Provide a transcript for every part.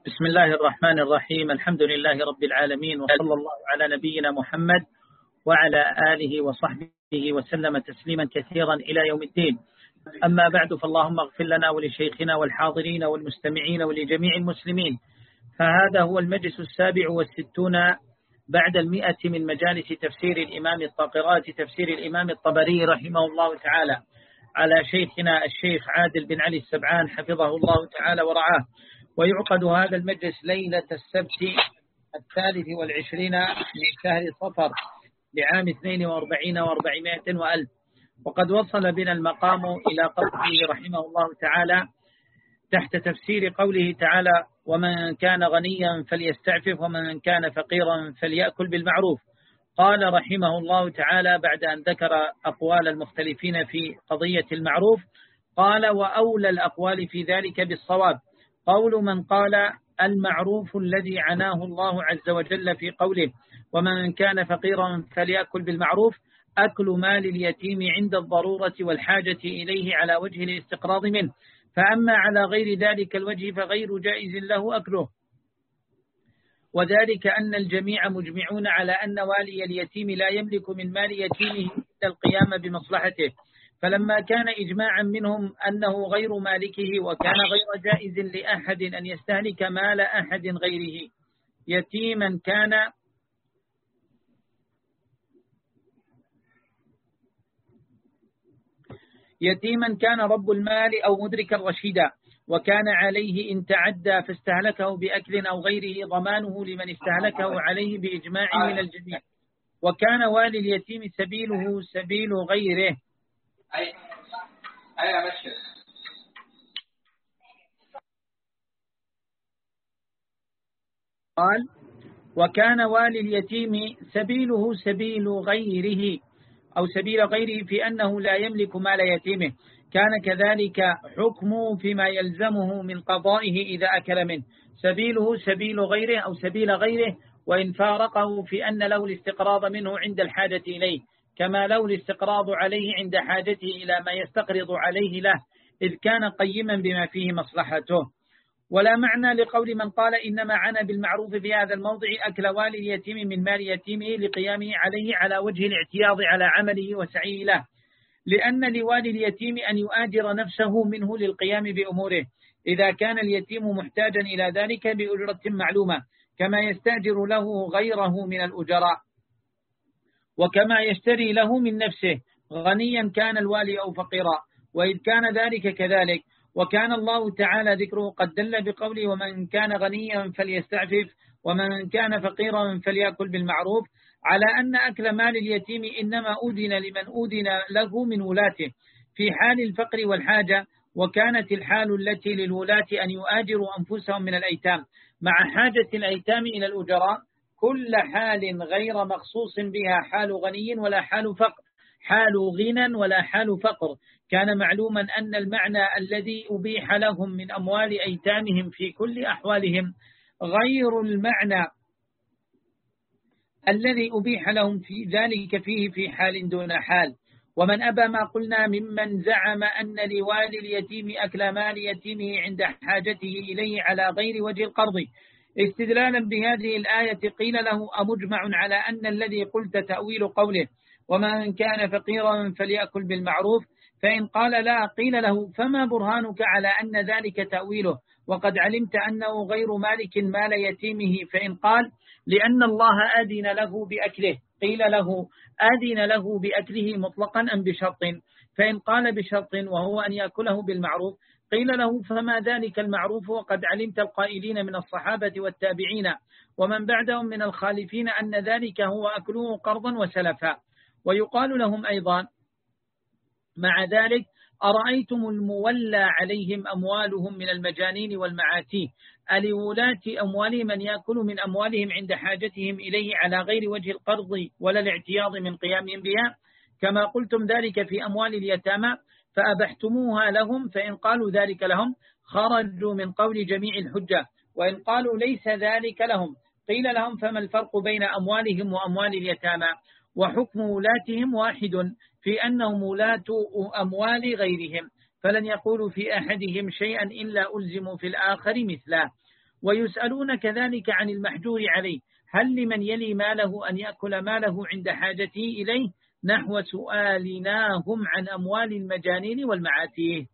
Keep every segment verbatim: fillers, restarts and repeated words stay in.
بسم الله الرحمن الرحيم. الحمد لله رب العالمين، وصلى الله على نبينا محمد وعلى آله وصحبه وسلم تسليما كثيرا إلى يوم الدين. أما بعد، فاللهم اغفر لنا ولشيخنا والحاضرين والمستمعين ولجميع المسلمين. فهذا هو المجلس السابع والستون بعد المئة من مجالس تفسير الإمام الطاقرات تفسير الإمام الطبري رحمه الله تعالى على شيخنا الشيخ عادل بن علي السبعان حفظه الله تعالى ورعاه. ويعقد هذا المجلس ليلة السبت الثالث والعشرين من شهر صفر لعام اثنين واربعين واربعمائة وألف. وقد وصل بنا المقام إلى قوله رحمه الله تعالى تحت تفسير قوله تعالى: ومن كان غنيا فليستعفف ومن كان فقيرا فليأكل بالمعروف. قال رحمه الله تعالى بعد أن ذكر أقوال المختلفين في قضية المعروف، قال: وأولى الأقوال في ذلك بالصواب قول من قال المعروف الذي عناه الله عز وجل في قوله: ومن كان فقيرا فليأكل بالمعروف، أكل مال اليتيم عند الضرورة والحاجة إليه على وجه الاستقراض منه، فأما على غير ذلك الوجه فغير جائز له أكله. وذلك أن الجميع مجمعون على أن والي اليتيم لا يملك من مال يتيمه إلا القيام بمصلحته، فلما كان إجماعا منهم أنه غير مالكه وكان غير جائز لأحد أن يستهلك مال أحد غيره يتيما كان يتيما كان رب المال أو مدركا رشيدا، وكان عليه إن تعدى فاستهلكه بأكل أو غيره ضمانه لمن استهلكه عليه بإجماع من الجميع. وكان والي اليتيم سبيله سبيل غيره أي أي أمشي. قال: وكان والي اليتيم سبيله سبيل غيره أو سبيل غيره في أنه لا يملك مال يتيمه، كان كذلك حكمه فيما يلزمه من قضائه إذا أكل منه، سبيله سبيل غيره أو سبيل غيره، وإن فارقه في أن له الاستقراض منه عند الحاجة إليه، كما له الاستقراض عليه عند حاجته إلى ما يستقرض عليه له، إذ كان قيما بما فيه مصلحته. ولا معنى لقول من قال إنما عنا بالمعروف في هذا الموضع أكل والي اليتيم من مال يتيمه لقيامه عليه على وجه الاعتياض على عمله وسعيه له، لأن لوالي اليتيم أن يؤاجر نفسه منه للقيام بأموره إذا كان اليتيم محتاجا إلى ذلك بأجرة معلومة، كما يستأجر له غيره من الأجراء، وكما يشتري له من نفسه غنيا كان الوالي أو فقيرا، وإذ كان ذلك كذلك. وكان الله تعالى ذكره قد دل بقوله: ومن كان غنيا فليستعفف ومن كان فقيرا فليأكل بالمعروف، على أن أكل مال اليتيم إنما أذن لمن أذن له من ولاته في حال الفقر والحاجة، وكانت الحال التي للولاة أن يؤاجروا أنفسهم من الأيتام مع حاجة الأيتام إلى الأجراء، كل حال غير مخصوص بها حال غني ولا حال فقر حال غنى ولا حال فقر. كان معلوما أن المعنى الذي أبيح لهم من أموال أيتامهم في كل أحوالهم غير المعنى الذي أبيح لهم في ذلك فيه في حال دون حال. ومن أبى ما قلنا ممن زعم أن لوالي اليتيم أكل مال يتيمه عند حاجته إليه على غير وجه القرض استدلالا بهذه الآية، قيل له: أمجمع على أن الذي قلت تأويل قوله ومن كان فقيرا فليأكل بالمعروف؟ فإن قال لا، قيل له: فما برهانك على أن ذلك تأويله وقد علمت أنه غير مالك مال يتيمه؟ فإن قال: لأن الله أذن له بأكله، قيل له: أذن له بأكله مطلقا أم بشرط؟ فإن قال بشرط وهو أن يأكله بالمعروف، قيل له: فما ذلك المعروف وقد علمت القائلين من الصحابة والتابعين ومن بعدهم من الخالفين أن ذلك هو أكله قرضا وسلفا. ويقال لهم أيضا مع ذلك: أرأيتم المولى عليهم أموالهم من المجانين والمعاتيه، ألولاة أموالهم من يأكل من أموالهم عند حاجتهم إليه على غير وجه القرض ولا الاعتياض من قيامهم بها، كما قلتم ذلك في أموال اليتامى فأبحتموها لهم؟ فإن قالوا ذلك لهم خرجوا من قول جميع الحجة، وإن قالوا ليس ذلك لهم، قيل لهم: فما الفرق بين أموالهم وأموال اليتامى؟ وحكم ولاتهم واحد في أنهم ولاة أموال غيرهم، فلن يقولوا في أحدهم شيئا إلا ألزموا في الآخر مثله. ويسألون كذلك عن المحجور عليه هل لمن يلي ماله أن يأكل ماله عند حاجته إليه نحو سؤالناهم عن أموال المجانين والمعاتيه.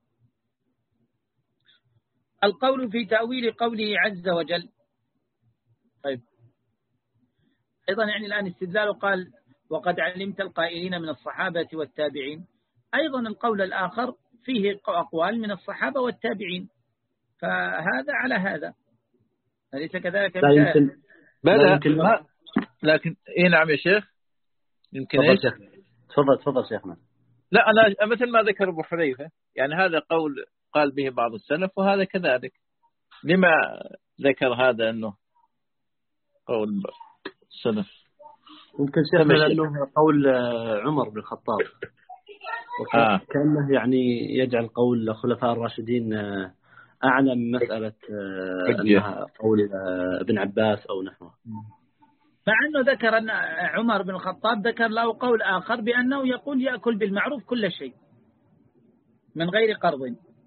القول في تأويل قوله عز وجل. طيب أيضا يعني الآن استدلال قال وقد علمت القائلين من الصحابة والتابعين، أيضا القول الآخر فيه أقوال من الصحابة والتابعين، فهذا على هذا أليس كذلك؟ لا يمكن لا يمكن ما لكن إيه نعم يا شيخ يمكن إيش تفضل تفضل شيخنا. لا أنا مثل ما ذكر أبو حذيفة يعني هذا قول قال به بعض السلف وهذا كذلك، لما ذكر هذا أنه قول السلف؟ ممكن شيخنا لأنه قول عمر بن الخطاب آه. كأنه يعني يجعل قول الخلفاء الراشدين أعلى من مسألة أنها قول ابن عباس أو نحوه، مع أنه ذكر أن عمر بن الخطاب ذكر له قول آخر بأنه يقول يأكل بالمعروف كل شيء من غير قرض.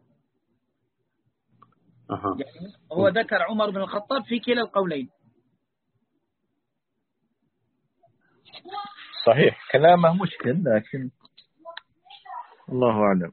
أه. يعني هو ذكر عمر بن الخطاب في كلا القولين. صحيح كلامه مشكل لكن الله أعلم.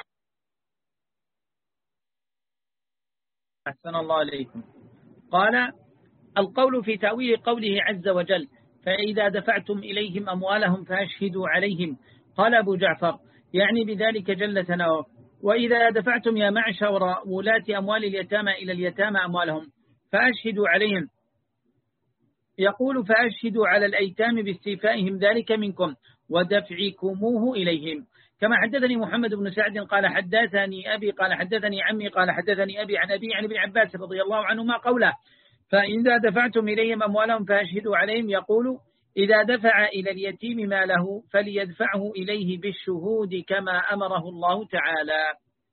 أحسن الله عليكم. قال القول في تأويل قوله عز وجل فإذا دفعتم إليهم أموالهم فأشهدوا عليهم. قال أبو جعفر يعني بذلك جل ثناؤه وإذا دفعتم يا معشر ولاة أموال اليتامى إلى اليتامى أموالهم فأشهدوا عليهم. يقول فأشهدوا على الأيتام باستيفائهم ذلك منكم ودفعكموه إليهم. كما حدثني محمد بن سعد قال حدثني أبي قال حدثني عمي قال حدثني أبي عن أبي عن ابن عباس رضي الله عنهما قوله فإذا دفعتم إليهم أموالهم فأشهدوا عليهم. يقول إذا دفع إلى اليتيم ماله فليدفعه إليه بالشهود كما أمره الله تعالى.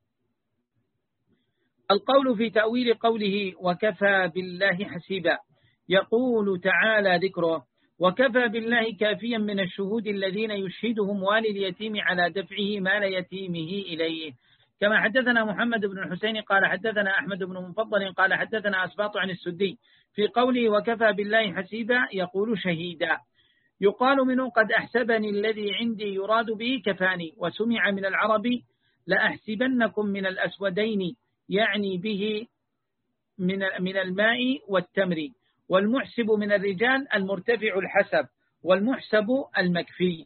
القول في تأويل قوله وكفى بالله حسيبا. يقول تعالى ذكره وكفى بالله كافيا من الشهود الذين يشهدهم والي اليتيم على دفعه مال يتيمه إليه. كما حدثنا محمد بن الحسين قال حدثنا أحمد بن مفضل قال حدثنا أسباط عن السدي في قوله وكفى بالله حسيبا يقول شهيدا. يقال منه قد أحسبني الذي عندي يراد به كفاني. وسمع من العرب لأحسبنكم من الأسودين يعني به من من الماء والتمر. والمحسب من الرجال المرتفع الحسب والمحسب المكفي.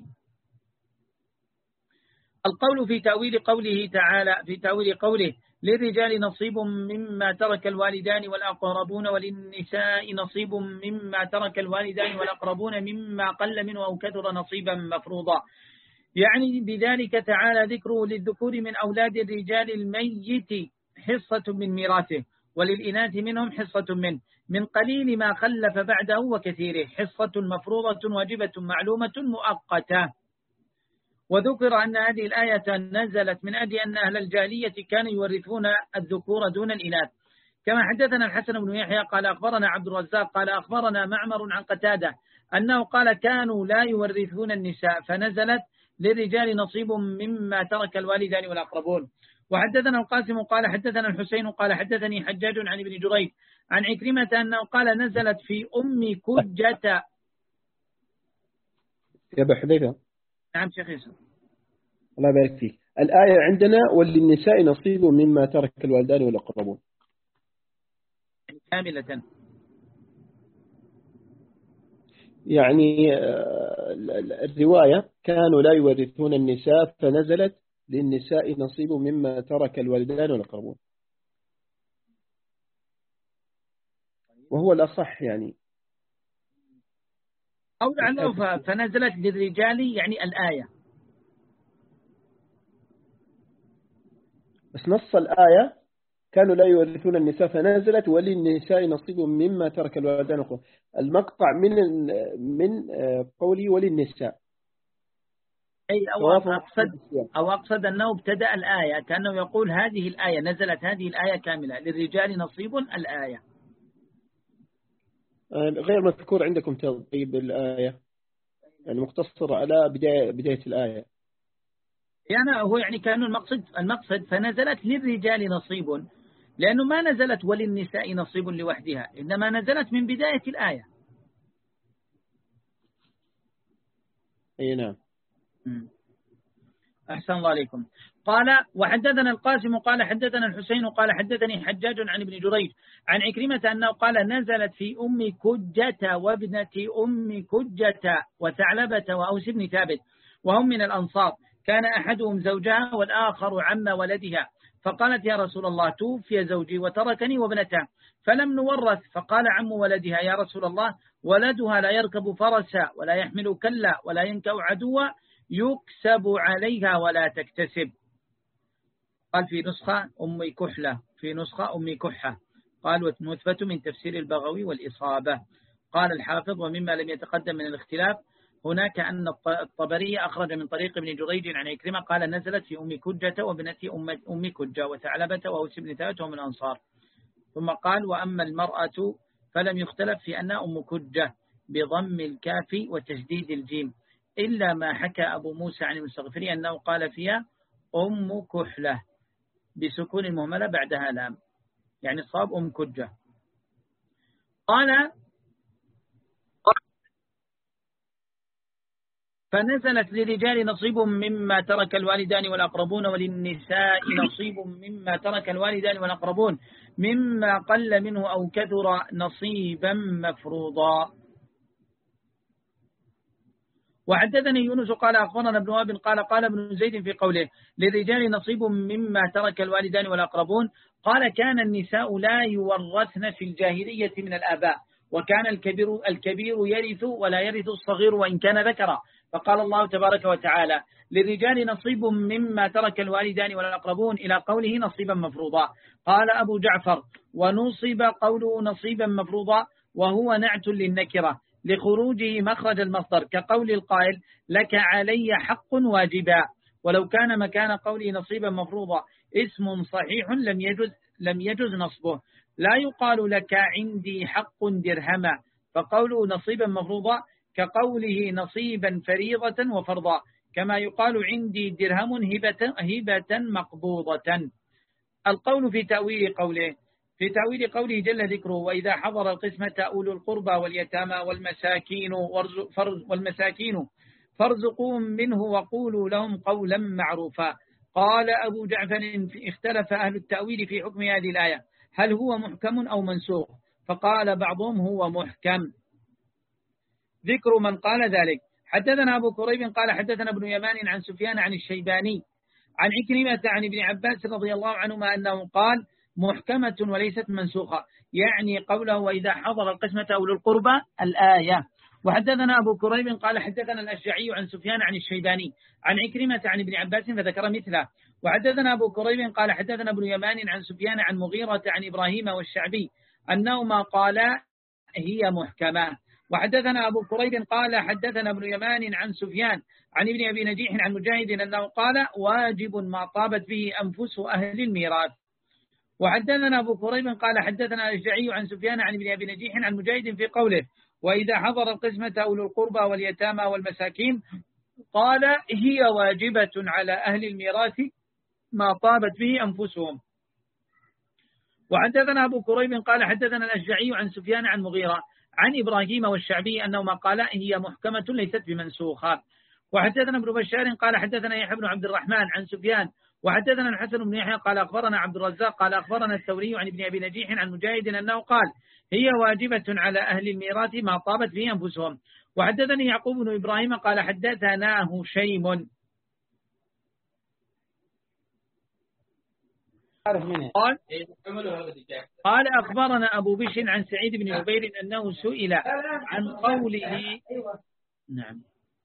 القول في تأويل قوله تعالى في تأويل قوله للرجال نصيب مما ترك الوالدان والأقربون وللنساء نصيب مما ترك الوالدان والأقربون مما قل منه أو كثر نصيبا مفروضا. يعني بذلك تعالى ذكره للذكور من أولاد الرجال الميت حصة من ميراثه وللإناث منهم حصة منه من قليل ما خلف بعده وكثيره حصة مفروضة واجبة معلومة مؤقتة. وذكر أن هذه الآية نزلت من أجل أن أهل الجاهلية كانوا يورثون الذكور دون الإناث. كما حدثنا الحسن بن يحيى قال أخبرنا عبد الرزاق قال أخبرنا معمر عن قتادة أنه قال كانوا لا يورثون النساء فنزلت للرجال نصيب مما ترك الوالدان والأقربون. وحدثنا القاسم قال حدثنا الحسين قال حدثني حجاج عن ابن جريج عن عكرمة أنه قال نزلت في أم كجة. يا أبا حذيفة. نعم شيخ يوسف. الله يبارك فيك. الآية عندنا وللنساء نصيب مما ترك الوالدان والأقربون كاملة. يعني الرواية كانوا لا يورثون النساء فنزلت للنساء نصيب مما ترك الوالدان والأقربون، وهو الأصح يعني. أو لعله فنزلت للرجال يعني الآية، بس نص الآية كانوا لا يورثون النساء فنزلت وللنساء نصيب مما ترك الوالدان والأقربون. المقطع من من قولي وللنساء. أي أو أقصد أو أقصد أنه ابتدأ الآية كأنه يقول هذه الآية نزلت هذه الآية كاملة للرجال نصيب الآية. غير مذكور عندكم تطيب الآية يعني مختصر على بداية بداية الآية. يعني هو يعني كان المقصد المقصد فنزلت للرجال نصيب لأنه ما نزلت وللنساء نصيب لوحدها، إنما نزلت من بداية الآية. أي نعم. أحسن الله عليكم. قال وحدثنا القاسم قال حدثنا الحسين قال حدثني حجاج عن ابن جريج عن عكرمة أنه قال نزلت في أم كجة وابنة أم كجة وثعلبة وأوس بن ثابت وهم من الأنصار، كان أحدهم زوجها والآخر عم ولدها، فقالت يا رسول الله توفي زوجي وتركني وابنته فلم نورث، فقال عم ولدها يا رسول الله ولدها لا يركب فرسا ولا يحمل كلا ولا ينكأ عدوا يكسب عليها ولا تكتسب. قال في نسخة أم كحلة، في نسخة أم كحة. قال ومثبت من تفسير البغوي والإصابة. قال الحافظ ومما لم يتقدم من الاختلاف هناك أن الطبري أخرج من طريق ابن جريج عن عكرمة قال نزلت في أم كجة وابنة أم كجة وثعلبة وأوس بن ثابت ومن الأنصار. ثم قال وأما المرأة فلم يختلف في أنها أم كجة بضم الكاف وتشديد الجيم، إلا ما حكى أبو موسى عن المستغفري أنه قال فيها أم كحلة بسكون المهملة بعدها لام، يعني صاب أم كجة. قال فنزلت للرجال نصيب مما ترك الوالدان والأقربون وللنساء نصيب مما ترك الوالدان والأقربون مما قل منه أو كثر نصيبا مفروضا. وحدثني يونس قال أخبرنا ابن وهب قال قال ابن زيد في قوله للرجال نصيب مما ترك الوالدان والأقربون قال كان النساء لا يورثن في الجاهلية من الآباء، وكان الكبير الكبير يرث ولا يرث الصغير وإن كان ذكرا، فقال الله تبارك وتعالى للرجال نصيب مما ترك الوالدان والأقربون إلى قوله نصيبا مفروضا. قال أبو جعفر ونصب قوله نصيبا مفروضا وهو نعت للنكرة لخروجه مخرج المصدر كقول القائل لك علي حق واجبا، ولو كان مكان قوله نصيبا مفروضا اسم صحيح لم يجز لم يجز نصبه، لا يقال لك عندي حق درهما، فقوله نصيبا مفروضا كقوله نصيبا فريضة وفرضا، كما يقال عندي درهم هبة, هبة مقبوضة. القول في تأويل قوله في تأويل قوله جل ذكره وإذا حضر القسمة أولو القربى واليتامى والمساكين والمساكين فارزقوهم منه وقولوا لهم قولا معروفا. قال أبو جعفر اختلف أهل التأويل في حكم هذه الآية هل هو محكم أو منسوخ، فقال بعضهم هو محكم. ذكر من قال ذلك حدثنا أبو كريب قال حدثنا ابن يمان عن سفيان عن الشيباني عن عكرمة عن ابن عباس رضي الله عنهما أنه قال محكمة وليست منسوخة، يعني قوله وإذا حضر القسمة أولو القربى الآية. وحدثنا أبو كريب قال حدثنا الأشجعي عن سفيان عن الشيباني عن عكرمة عن ابن عباس فذكر مثله. وحدثنا أبو كريب قال حدثنا ابن يمان عن سفيان عن مغيرة عن إبراهيم والشعبي أنهما قالا هي محكمة. وحدثنا أبو كريب قال حدثنا ابن يمان عن سفيان عن ابن أبي نجيح عن مجاهد أنه قال واجب ما طابت به أنفس أهل الميراث. وحدثنا أبو كريب قال حدثنا الأشجعي عن سفيان عن ابن أبي نجيح عن مجاهد في قوله وإذا حضر القسمة أولو القربى واليتامى والمساكين قال هي واجبة على أهل الميراث ما طابت به أنفسهم. وحدثنا أبو كريب قال حدثنا الأشجعي عن سفيان عن مغيرة عن إبراهيم والشعبي أنهما قالا هي محكمة ليست بمنسوخة. وحدثنا ابن بشار قال حدثنا يحيى بن عبد الرحمن عن سفيان وحدثنا الحسن بن يحيى قال أخبرنا عبد الرزاق قال أخبرنا الثوري عن ابن أبي نجيح عن مجاهد أنه قال هي واجبة على أهل الميراث ما طابت به أنفسهم. وحدثني يعقوب بن إبراهيم قال حدثنا هشيم قال قال أخبرنا أبو بشر عن سعيد بن عبير أنه سئل عن قوله نعم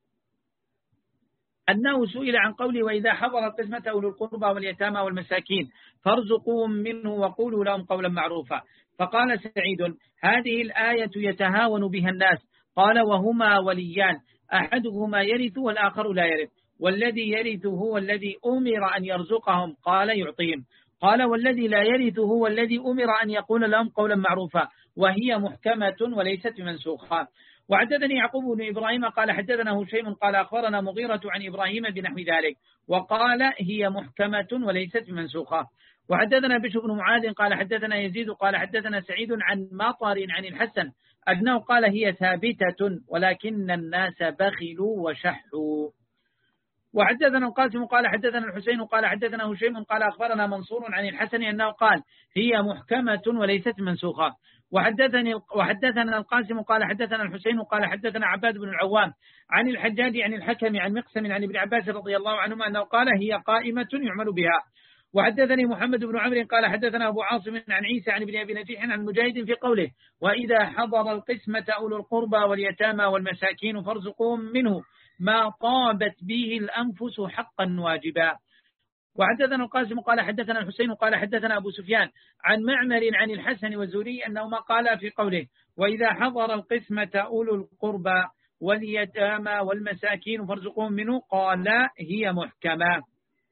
أنه سئل عن قوله وإذا حضر القسمة أولو القربى واليتامى والمساكين فارزقوهم منه وقولوا لهم قولا معروفا، فقال سعيد هذه الآية يتهاون بها الناس. قال وهما وليان أحدهما يرث والآخر لا يرث، والذي يرث هو الذي أمر أن يرزقهم قال يعطيهم، قال والذي لا يرث هو الذي أمر أن يقول لهم قولا معروفا، وهي محكمة وليست منسوخة. وحدثني يعقوب بن إبراهيم قال حدثنا هشيم قال أخبرنا مغيرة عن إبراهيم بنحو ذلك وقال هي محكمة وليست منسوخة. وحدثنا بشر بن معاذ قال حدثنا يزيد قال حدثنا سعيد عن مطر عن الحسن أنه قال هي ثابتة ولكن الناس بخلوا وشحوا. وحدثنا القاسم قال حدثنا الحسين قال حدثنا هشيم قال أخبرنا منصور عن الحسن أنه قال هي محكمة وليست منسوخة. وحدثني وحدثنا القاسم قال حدثنا الحسين قال حدثنا عباد بن العوام عن الحجاج عن الحكم عن مقسم عن ابن عباس رضي الله عنهما أنه قال هي قائمة يعمل بها. وحدثني محمد بن عمرو قال حدثنا أبو عاصم عن عيسى عن ابن أبي نجيح عن مجاهد في قوله وإذا حضر القسمة أولو القربى واليتامى والمساكين فارزقوهم منه ما طابت به الأنفس حقا واجبا. وحدثنا القاسم قال حدثنا الحسين قال حدثنا أبو سفيان عن معمر عن الحسن والزهري أنهما قالا في قوله وإذا حضر القسمة أولو القربى واليتامى والمساكين فارزقوهم منه قال هي محكمة.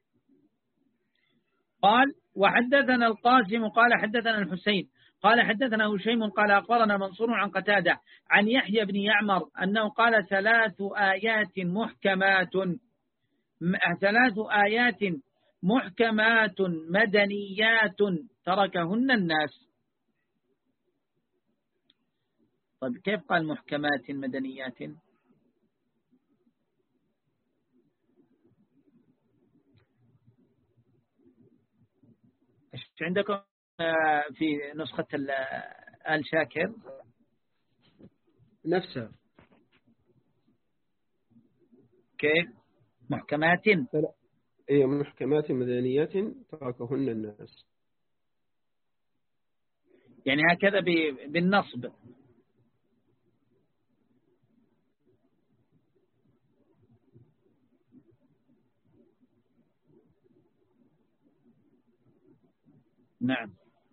قال وحدثنا القاسم قال حدثنا الحسين قال حدثنا هشيم قال أخبرنا منصور عن قتادة عن يحيى بن يعمر أنه قال ثلاث آيات محكمات ثلاث آيات محكمات مدنيات تركهن الناس. طيب كيف قال محكمات مدنيات؟ ايش عندكم في نسخة آل شاكر نفسها كيف محكمات؟ اي محكمات مدنيات تركهن الناس، يعني هكذا بالنصب. نعم.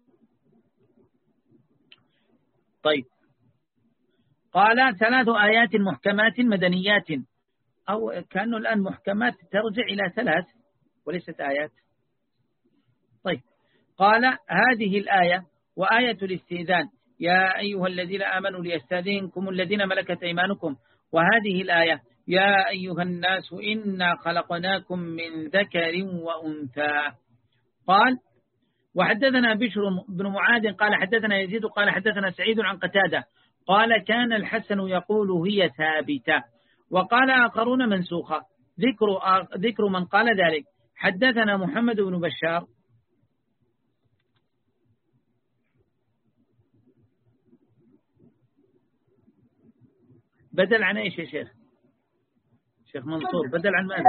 طيب قال ثلاث آيات محكمات مدنيات، أو كأنه الآن محكمات ترجع إلى ثلاث وليست آيات. طيب قال هذه الآية وآية الاستئذان يا أيها الذين آمنوا ليستأذنكم الذين ملكت أيمانكم، وهذه الآية يا أيها الناس إنا خلقناكم من ذكر وأنثى. قال وحدثنا بشر بن معاذ قال حدثنا يزيد قال حدثنا سعيد عن قتادة قال كان الحسن يقول هي ثابتة، وقال آخرون منسوخة. ذكر ذكر من قال ذلك حدثنا محمد بن بشار بدل عن ايش يا شيخ؟ شيخ منصور بدل عن ماذا؟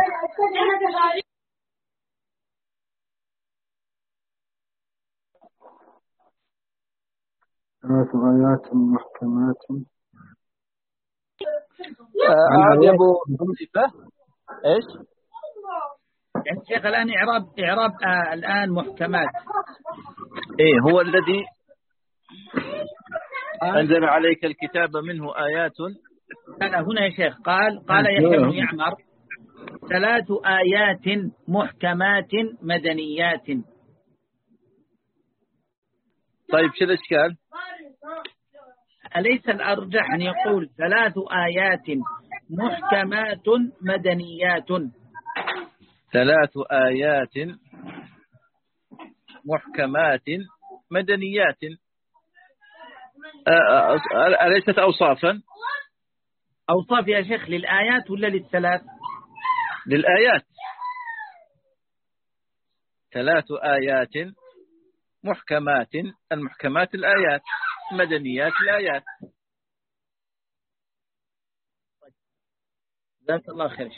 ثلاث آيات محكمات. أعد يا أبو حذيفة إيش؟ يعني شيخ الآن إعراب إعراب آه الآن محكمات. إيه هو الذي أنزل عليك الكتاب منه آيات. لا هنا يا شيخ قال قال يحيى بن يعمر ثلاث آيات محكمات مدنيات. طيب شو الإشكال؟ أليس الأرجح أن يقول ثلاث آيات محكمات مدنيات؟ ثلاث آيات محكمات مدنيات أليست أوصافا؟ أوصاف يا شيخ للآيات ولا للثلاث؟ للآيات. ثلاث آيات محكمات، المحكمات الآيات، مدنيات الآيات. جزاك الله خير.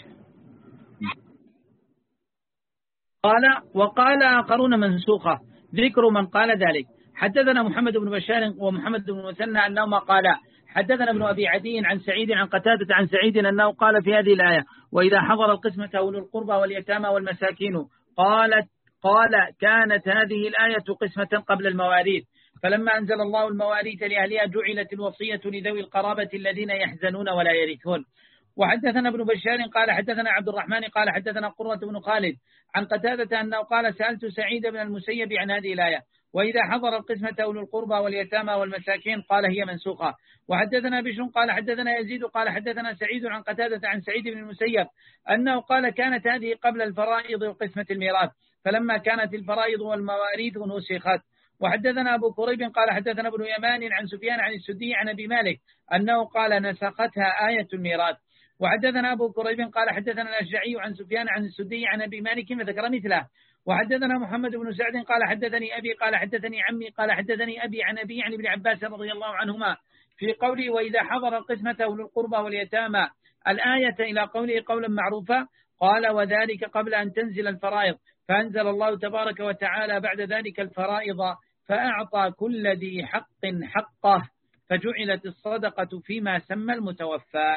قال وقال آخرون منسوخة. ذكر من قال ذلك حدثنا محمد بن بشار ومحمد بن مثنى أنهما قالا حدثنا ابن أبي عدي عن سعيد عن قتادة عن سعيد أنه قال في هذه الآية وإذا حضر القسمة أولو القربى واليتامى والمساكين قالت قال كانت هذه الآية قسمة قبل المواريث، فلما أنزل الله المواريث لأهلها جعلت الوصية لذوي القرابة الذين يحزنون ولا يرثون. وحدثنا ابن بشار قال حدثنا عبد الرحمن قال حدثنا قرة بن خالد عن قتادة أنه قال سألت سعيد بن المسيب عن هذه الآية وإذا حضر القسمة أولو القربى واليتامى والمساكين قال هي منسوخة. وحدثنا بشر قال حدثنا يزيد قال حدثنا سعيد عن قتادة عن سعيد بن المسيب أنه قال كانت هذه قبل الفرائض وقسمة الميراث، فلما كانت الفرائض والمواريث نسخت. وحدثنا أبو كريب قال حدثنا ابن يمان عن سفيان عن السدي عن أبي مالك أنه قال نسختها آية الميراث. وحدثنا أبو كريب قال حدثنا الأشجعي عن سفيان عن السدي عن أبي مالك فذكر مثله. وحدثنا محمد بن سعد قال حدثني أبي قال حدثني عمي قال حدثني أبي عن أبي عن ابن عباس رضي الله عنهما في قوله وإذا حضر القسمة أولو القربى واليتامى الآية إلى قوله قولا معروفا، قال وذلك قبل أن تنزل الفرائض، فأنزل الله تبارك وتعالى بعد ذلك الفرائض فأعطى كل ذي حق حقه، فجعلت الصدقة فيما سمى المتوفى.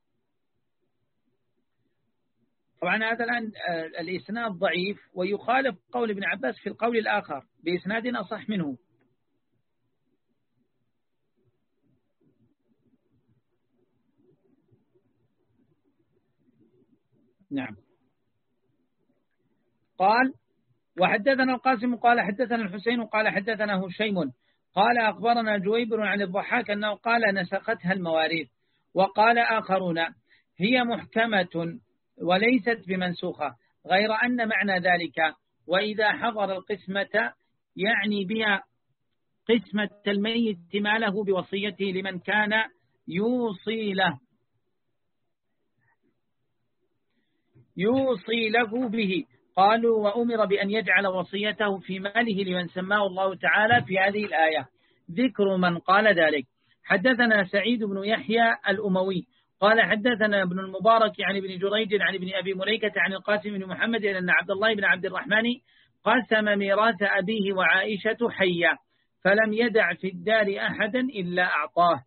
طبعا هذا الآن الإسناد ضعيف ويخالف قول ابن عباس في القول الآخر بإسناد أصح منه. نعم. قال وحدثنا القاسم قال حدثنا الحسين قال حدثنا هشيم قال أخبرنا جويبر عن الضحاك أنه قال نسختها المواريث. وقال آخرون هي محكمة وليست بمنسوخة، غير أن معنى ذلك وإذا حضر القسمة يعني بها قسمة الميت ماله بوصيته لمن كان يوصي له يوصي له به. قالوا وأمر بأن يجعل وصيته في ماله لمن سماه الله تعالى في هذه الآية. ذكر من قال ذلك. حدثنا سعيد بن يحيى الأموي قال حدثنا ابن المبارك عن ابن جريج عن ابن أبي مليكة عن القاسم بن محمد أن عبد الله بن عبد الرحمن قسم ميراث أبيه وعائشة حيا فلم يدع في الدار أحدا إلا أعطاه.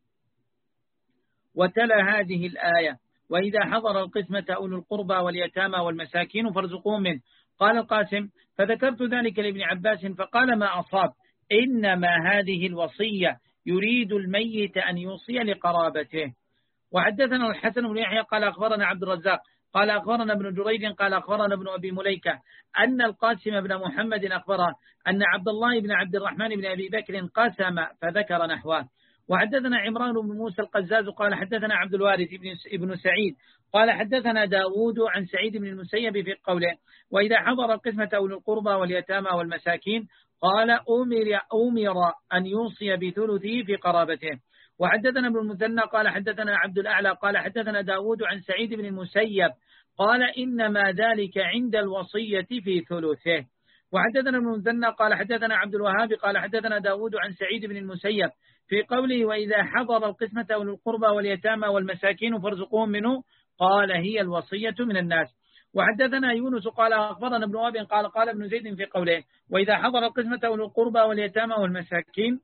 وتلا هذه الآية وإذا حضر القسمة أولو القربى واليتامى والمساكين فارزقوهم منه. قال القاسم فذكرت ذلك لابن عباس فقال ما أصاب، إنما هذه الوصية يريد الميت أن يوصي لقرابته. وحدثنا الحسن بن يحيى قال أخبرنا عبد الرزاق قال أخبرنا ابن جريج قال أخبرنا ابن أبي مليكة أن القاسم بن محمد أخبره أن عبد الله بن عبد الرحمن بن أبي بكر قسم فذكر نحوه. وحدثنا عمران بن موسى القزاز قال حدثنا عبد الوارث بن سعيد قال حدثنا داود عن سعيد بن المسيب في قوله وإذا حضر القسمة أولو القربى واليتامى والمساكين قال أمر, أمر أن يوصي بثلثه في قرابته. وحدثنا ابن المثنى قال حدثنا عبد الأعلى قال حدثنا داود عن سعيد بن المسيب قال إنما ذلك عند الوصية في ثلثه. وحدثنا ابن المثنى قال حدثنا عبد الوهاب قال حدثنا داود عن سعيد بن المسيب في قوله وإذا حضر القسمة أولو القربى واليتامى والمساكين فارزقوهم منه قال هي الوصية من الناس. وحدثنا يونس قال أخبرنا ابن وهب قال قال ابن زيد في قوله وإذا حضر القسمة أولو القربى واليتامى والمساكين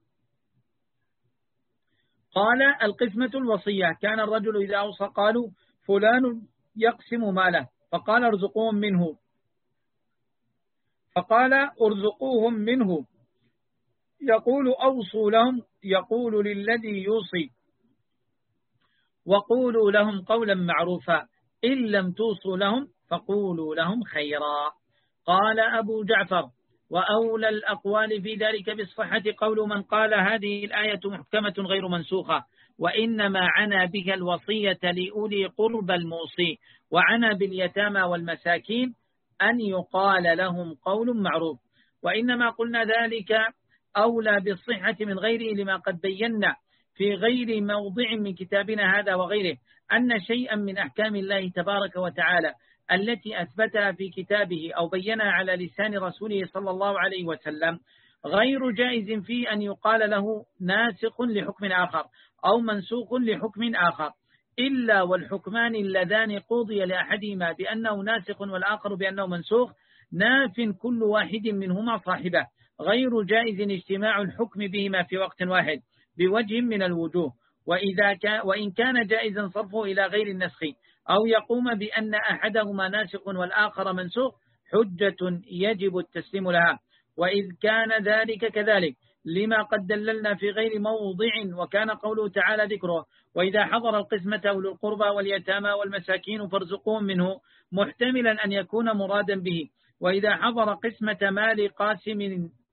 قال القسمة الوصية كان الرجل إذا أوصى قالوا فلان يقسم ماله فقال ارزقوهم منه فقال ارزقوهم منه يقول أوصوا لهم يقول للذي يوصي وقولوا لهم قولا معروفا إن لم توصوا لهم فقولوا لهم خيرا. قال أبو جعفر وأولى الأقوال في ذلك بالصحة قول من قال هذه الآية محكمة غير منسوخة وإنما عنا بها الوصية لأولي قرب الموصي وعنا باليتامى والمساكين أن يقال لهم قول معروف. وإنما قلنا ذلك أولى بالصحة من غيره لما قد بينا في غير موضع من كتابنا هذا وغيره أن شيئا من أحكام الله تبارك وتعالى التي أثبتها في كتابه أو بينها على لسان رسوله صلى الله عليه وسلم غير جائز في أن يقال له ناسخ لحكم آخر أو منسوخ لحكم آخر إلا والحكمان اللذان قضي لأحدهما بأنه ناسخ والآخر بأنه منسوخ ناف كل واحد منهما صاحبه غير جائز اجتماع الحكم بهما في وقت واحد بوجه من الوجوه. وإذا كان وإن كان جائزا صرفه إلى غير النسخ أو يقوم بأن أحدهما ناسخ والآخر منسوخ حجة يجب التسليم لها. وإذ كان ذلك كذلك لما قد دللنا في غير موضع وكان قوله تعالى ذكره وإذا حضر القسمة أولو القربى واليتامى والمساكين فارزقوهم منه محتملا أن يكون مرادا به وإذا حضر قسمة مال قاسم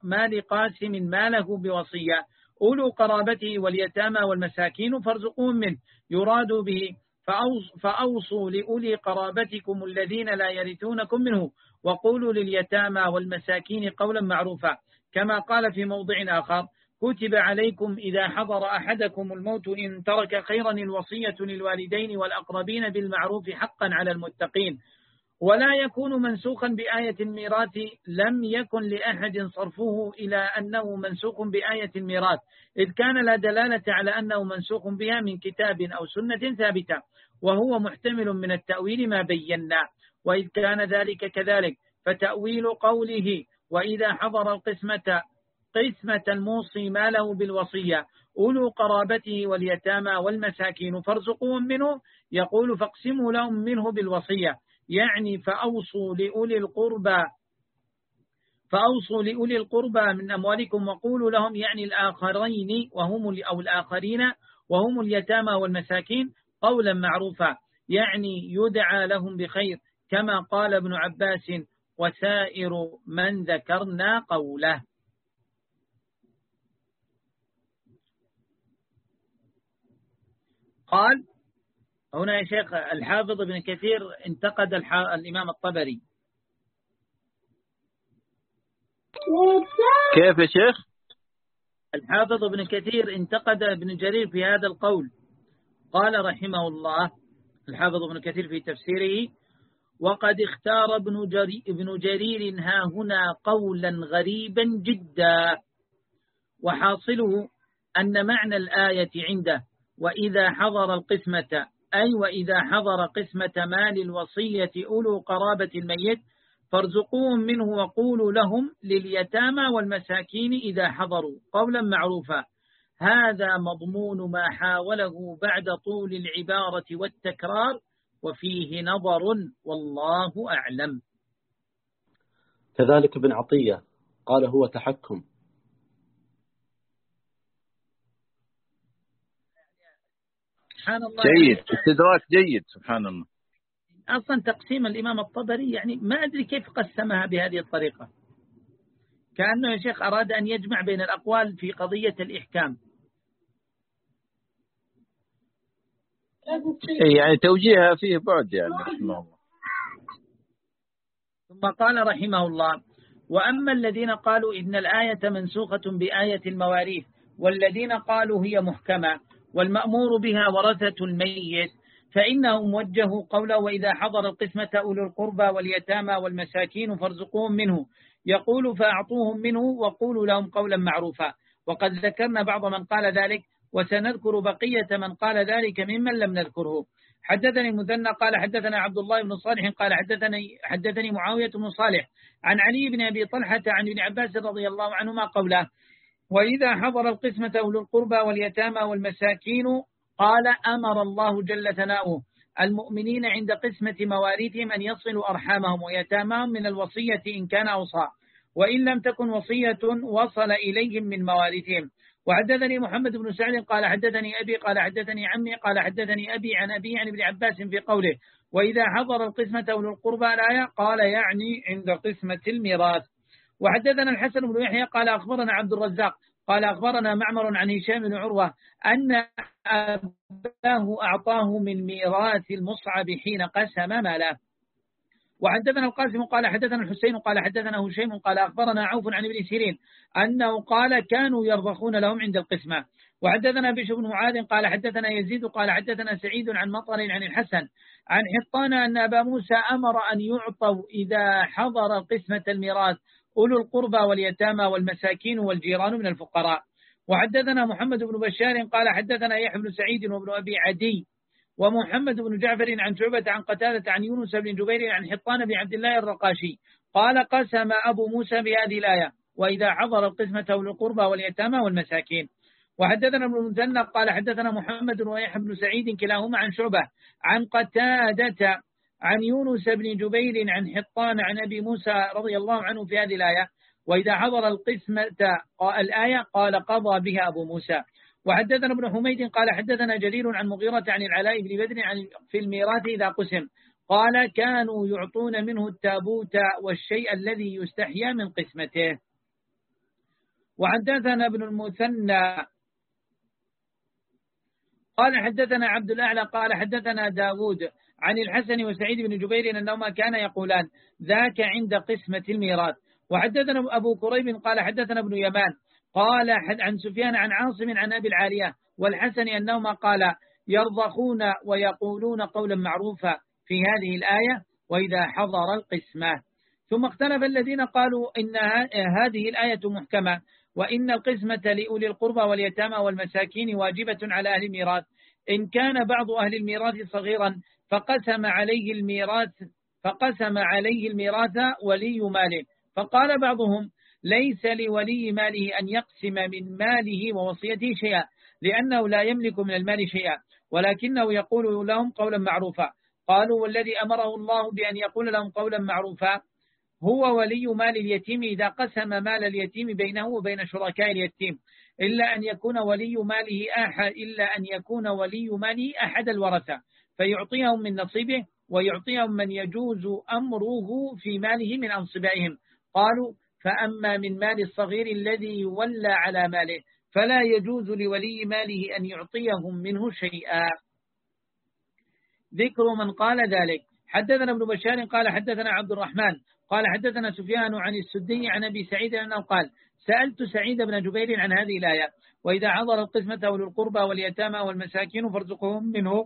مال قاسم ماله بوصية أولو قرابته واليتامى والمساكين فارزقوهم منه، يراد به فأوصوا لأولي قرابتكم الذين لا يرثونكم منه، وقولوا لليتامى والمساكين قولا معروفا، كما قال في موضع آخر: كتب عليكم إذا حضر أحدكم الموت إن ترك خيرا الوصية للوالدين والأقربين بالمعروف حقا على المتقين. ولا يكون منسوخا بآية الميراث لم يكن لأحد صرفه إلى أنه منسوخ بآية الميراث، إذ كان لا دلالة على أنه منسوخ بها من كتاب أو سنة ثابتة، وهو محتمل من التأويل ما بينا. وإذ كان ذلك كذلك فتأويل قوله: وإذا حضر القسمة قسمة الموصي ماله بالوصية أولو قرابته واليتامى والمساكين فارزقوهم منه، يقول: فاقسموا لهم منه بالوصية، يعني فأوصوا لأولي القربى فأوصوا لأولي القربى من أموالكم وقولوا لهم، يعني الآخرين وهم أو الآخرين وهم اليتامى والمساكين قولا معروفا، يعني يدعى لهم بخير، كما قال ابن عباس: وسائر من ذكرنا قوله. قال هنا يا شيخ الحافظ ابن كثير انتقد الإمام الطبري. كيف يا شيخ؟ الحافظ ابن كثير انتقد ابن جرير في هذا القول. قال رحمه الله الحافظ ابن كثير في تفسيره: وقد اختار ابن جرير, ابن جرير ها هنا قولا غريبا جدا، وحاصله أن معنى الآية عنده وإذا حضر القسمة، أي وإذا حضر قسمة مال الوصية أولو قرابة الميت فارزقوهم منه وقولوا لهم لليتامى والمساكين إذا حضروا قولا معروفا. هذا مضمون ما حاوله بعد طول العبارة والتكرار، وفيه نظر والله أعلم. كذلك ابن عطية قال هو تحكم. سبحان الله، جيد، استدراك جيد، سبحان الله. أصلا تقسيم الإمام الطبري يعني ما أدري كيف قسمها بهذه الطريقة، كأنه يا شيخ أراد أن يجمع بين الأقوال في قضية الإحكام، يعني توجيهها فيه بعد يعني رحمه الله. ثم قال رحمه الله: وأما الذين قالوا إن الآية منسوخة بآية المواريث، والذين قالوا هي محكمة والمأمور بها ورثة الميت، فإنهم وجهوا قوله: وإذا حضر القسمة أولو القربى واليتامى والمساكين فارزقوهم منه، يقول: فأعطوهم منه وقولوا لهم قولا معروفا. وقد ذكرنا بعض من قال ذلك، وسنذكر بقية من قال ذلك ممن لم نذكره. حدثني المثنى قال حدثنا عبد الله بن صالح قال حدثني حدثني معاوية بن صالح عن علي بن أبي طلحة عن ابن عباس رضي الله عنهما قوله: وإذا حضر القسمة أولو القربى واليتامى والمساكين، قال: أمر الله جل ثناؤه المؤمنين عند قسمة مواريثهم أن يصلوا أرحامهم ويتاماهم من الوصية إن كان أوصى، وإن لم تكن وصية وصل إليهم من مواريثهم. وحدثني محمد بن سعد قال حدثني أبي قال حدثني عمي قال حدثني أبي عن أبي عن ابن عباس في قوله: وإذا حضر القسمة أولو القربى الآية، قال يعني عند قسمة الميراث. وحدثنا الحسن بن يحيى قال أخبرنا عبد الرزاق قال أخبرنا معمر عن هشام بن عروة أن أباه أعطاه من ميراث المصعب حين قسم ماله. وحدثنا القاسم قال حدثنا الحسين قال حدثنا هشيم قال أخبرنا عوف عن ابن سيرين أنه قال: كانوا يرضخون لهم عند القسمة. وحدثنا بشر بن معاذ قال حدثنا يزيد قال حدثنا سعيد عن مطر عن الحسن عن حطان أن أبا موسى أمر أن يعطوا إذا حضر قسمة الميراث أولو القربى واليتامى والمساكين والجيران من الفقراء. وحدثنا محمد بن بشار قال حدثنا يحيى بن سعيد وابن أبي عدي ومحمد بن جعفر عن شعبة عن قتادة عن يونس بن جبير عن حطان بن عبد الله الرقاشي قال: قسم أبو موسى بهذه الآية: وإذا حضر القسمة أولو القربى واليتامى والمساكين. وحدثنا ابن المثنى قال حدثنا محمد ويحيى بن سعيد كلاهما عن شعبة عن قتادة عن يونس بن جبير عن حطان عن أبي موسى رضي الله عنه في هذه الآية: وإذا حضر القسمة الآية، قال: قضى بها أبو موسى. وحدثنا ابن حميد قال حدثنا جرير عن مغيرة عن العلاء بن بدر عن في الميراث إذا قسم، قال: كانوا يعطون منه التابوت والشيء الذي يستحيا من قسمته. وحدثنا ابن المثنى قال حدثنا عبد الأعلى قال حدثنا داود عن الحسن وسعيد بن جبير أنهما كان يقولان ذاك عند قسمة الميراث. وحدثنا أبو كريب قال حدثنا ابن يمان قال عن سفيان عن عاصم عن أبي العالية والحسن أنهما قال يرضخون ويقولون قولا معروفا في هذه الآية وإذا حضر القسمة. ثم اختلف الذين قالوا إن هذه الآية محكمة وإن القسمة لأولي القربى واليتامى والمساكين واجبة على أهل الميراث إن كان بعض أهل الميراث صغيرا فقسم عليه الميراث فقسم عليه الميراث ولي ماله. فقال بعضهم ليس لولي ماله أن يقسم من ماله ووصيته شيئا لأنه لا يملك من المال شيئا ولكنه يقول لهم قولا معروفا. قالوا والذي أمره الله بأن يقول لهم قولا معروفا هو ولي مال اليتيم إذا قسم مال اليتيم بينه وبين شركاء اليتيم إلا أن يكون ولي ماله أحد إلا أن يكون ولي ماله أحد الورثة فيعطيهم من نصيبه ويعطيهم من يجوز أمره في ماله من أنصبائهم. قالوا فأما من مال الصغير الذي يولى على ماله فلا يجوز لولي ماله أن يعطيهم منه شيئا. ذكر من قال ذلك. حدثنا ابن بشار قال حدثنا عبد الرحمن قال حدثنا سفيان عن السدي عن أبي سعيد أنه قال سألت سعيد بن جبير عن هذه الآية وإذا حضر القسمة أولو القربى واليتامى والمساكين فارزقهم منه.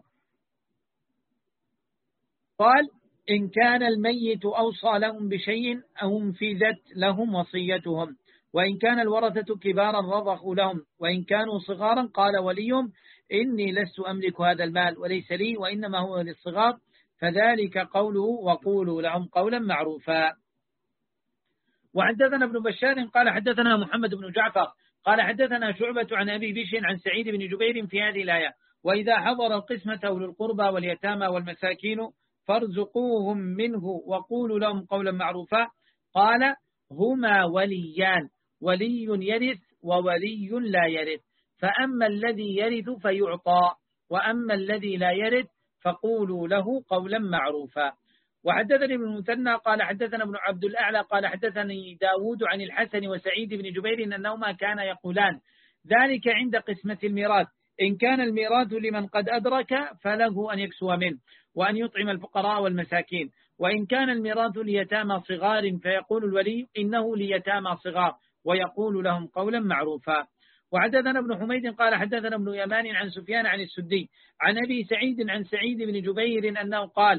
قال إن كان الميت أوصى لهم بشيء أو انفذت لهم وصيتهم وإن كان الورثة كبارا رضخوا لهم وإن كانوا صغارا قال وليهم إني لست أملك هذا المال وليس لي وإنما هو للصغار فذلك قوله وقولوا لهم قولا معروفا. وحدثنا ابن بشار قال حدثنا محمد بن جعفر قال حدثنا شعبة عن أبي بشر عن سعيد بن جبير في هذه الآية وإذا حضر القسمة أولو القربى واليتامى والمساكين فارزقوهم منه وقولوا لهم قولا معروفا. قال هما وليان ولي يرث وولي لا يرث فأما الذي يرث فيعطى وأما الذي لا يرث فقولوا له قولا معروفا. وحدثني ابن المثنى قال حدثنا ابن عبد الأعلى قال حدثني داود عن الحسن وسعيد بن جبير أنهما كان يقولان ذلك عند قسمة الميراث إن كان الميراث لمن قد أدرك فله أن يكسو منه وأن يطعم الفقراء والمساكين وإن كان الميراث ليتامى صغار فيقول الولي إنه ليتامى صغار ويقول لهم قولا معروفا. وحدثنا ابن حميد قال حدثنا ابن يمان عن سفيان عن السدي عن أبي سعيد عن سعيد بن جبير أنه قال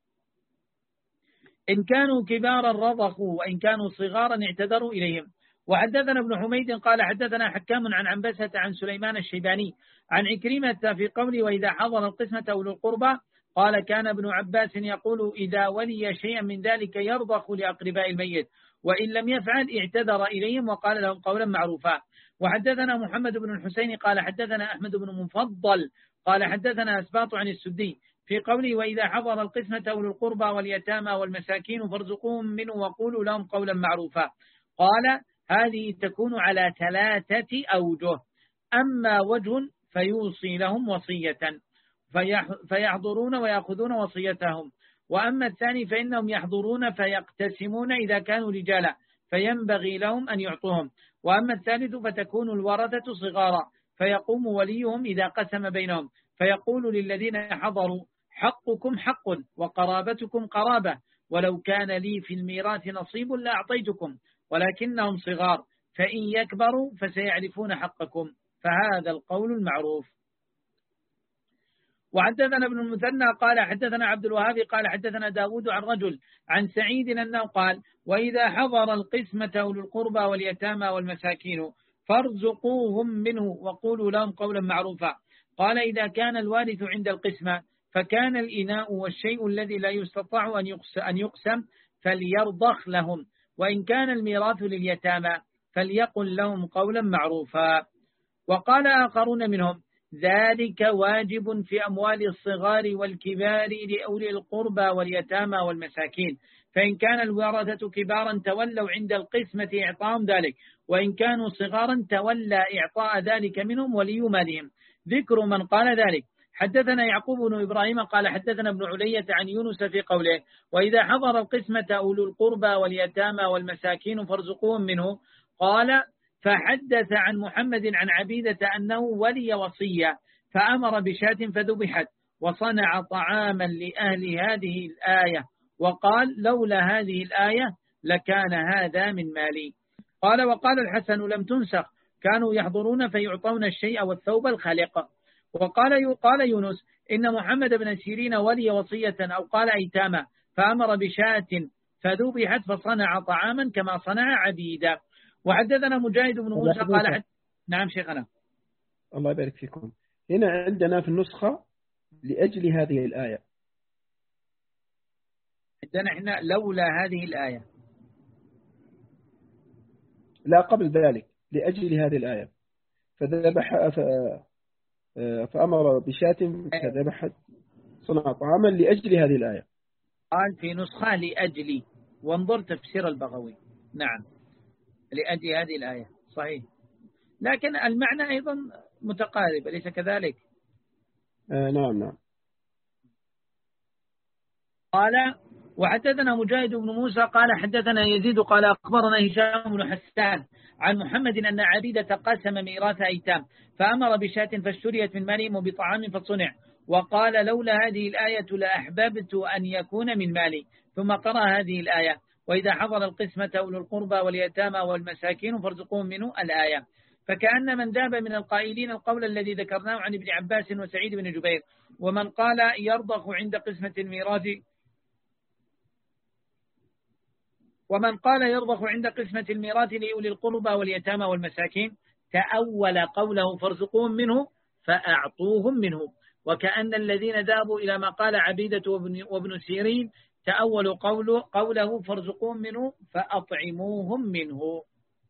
إن كانوا كبارا رضخوا وإن كانوا صغارا اعتذروا إليهم. وحدثنا ابن حميد قال حدثنا حكام عن عنبسة عن سليمان الشيباني عن عكرمة في قوله وإذا حضر القسمة أولو القربى قال كان ابن عباس يقول إذا ولي شيئا من ذلك يرضخ لأقرباء الميت وإن لم يفعل اعتذر إليهم وقال لهم قولا معروفا. وحدثنا محمد بن الحسين قال حدثنا أحمد بن مفضل قال حدثنا أسباط عن السدي في قوله وإذا حضر القسمة أولو القربى واليتامى والمساكين فارزقوهم منه وقولوا لهم قولا معروفا. قال هذه تكون على ثلاثة أوجه أما وجه فيوصي لهم وصية فيحضرون ويأخذون وصيتهم وأما الثاني فإنهم يحضرون فيقتسمون إذا كانوا رجالا فينبغي لهم أن يعطوهم وأما الثالث فتكون الورثة صغارا فيقوم وليهم إذا قسم بينهم فيقول للذين حضروا حقكم حق وقرابتكم قرابة ولو كان لي في الميراث نصيب لأعطيتكم ولكنهم صغار فإن يكبروا فسيعرفون حقكم فهذا القول المعروف. وحدثنا ابن المثنى قال حدثنا عبد الوهاب قال حدثنا داود عن رجل عن سعيد أنه قال وإذا حضر القسمة أولو القربى واليتامى والمساكين فارزقوهم منه وقولوا لهم قولا معروفا. قال إذا كان الوارث عند القسمة فكان الإناء والشيء الذي لا يستطاع أن يقسم فليرضخ لهم وإن كان الميراث لليتامى فليقل لهم قولا معروفا. وقال آخرون منهم ذلك واجب في أموال الصغار والكبار لأولي القربى واليتامى والمساكين فإن كان الورثة كبارا تولوا عند القسمة إعطاهم ذلك وإن كانوا صغارا تولى إعطاء ذلك منهم ولي مالهم. ذكر من قال ذلك. حدثنا يعقوب بن إبراهيم قال حدثنا ابن علية عن يونس في قوله وإذا حضر القسمة أولو القربى واليتامى والمساكين فارزقوهم منه. قال فحدث عن محمد عن عبيدة أنه ولي وصية فأمر بشاة فذبحت وصنع طعاما لأهل هذه الآية وقال لولا هذه الآية لكان هذا من مالي. قال وقال الحسن لم تنسخ كانوا يحضرون فيعطون الشيء والثوب الخالق. وقال قال يونس إن محمد بن سيرين ولي وصية أو قال أيتاما فأمر بشاة فذبحت فصنع طعاما كما صنع عبيدا. وحدثنا مجاهد بن موسى قال حد... نعم شيخنا الله يبارك فيكم. هنا عندنا في النسخة لأجل هذه الآية، عندنا احنا لولا هذه الآية، لا قبل ذلك لأجل هذه الآية فذبح ف... فأمر بشاة فذبحت صنع طعاما لأجل هذه الآية. قال في نسخة لأجلي، وانظر تفسير البغوي. نعم لأجل هذه الآية صحيح، لكن المعنى أيضا متقارب أليس كذلك؟ آه نعم نعم. قال وحدثنا مجاهد بن موسى قال حدثنا يزيد قال أخبرنا هشام بن حسان عن محمد أن عبيدة قسم ميراث أيتام فأمر بشاة فاشتريت من مالهم وبطعام فصنع وقال لولا هذه الآية لأحببت أن يكون من مالي. ثم قرأ هذه الآية وإذا حضر القسمة أولو القربى واليتامى والمساكين فارزقوهم منه الآية. فكأن من ذهب من القائلين القول الذي ذكرناه عن ابن عباس وسعيد بن جبير ومن قال يرضخ عند قسمة الميراث ومن قال يرضخ عند قسمة الميراث لأولي القربى واليتامى والمساكين تأول قوله فارزقوهم منه فأعطوهم منه. وكأن الذين ذهبوا إلى ما قال عبيدة وابن, وابن سيرين تأولوا قوله, قوله فارزقوهم منه فأطعموهم منه.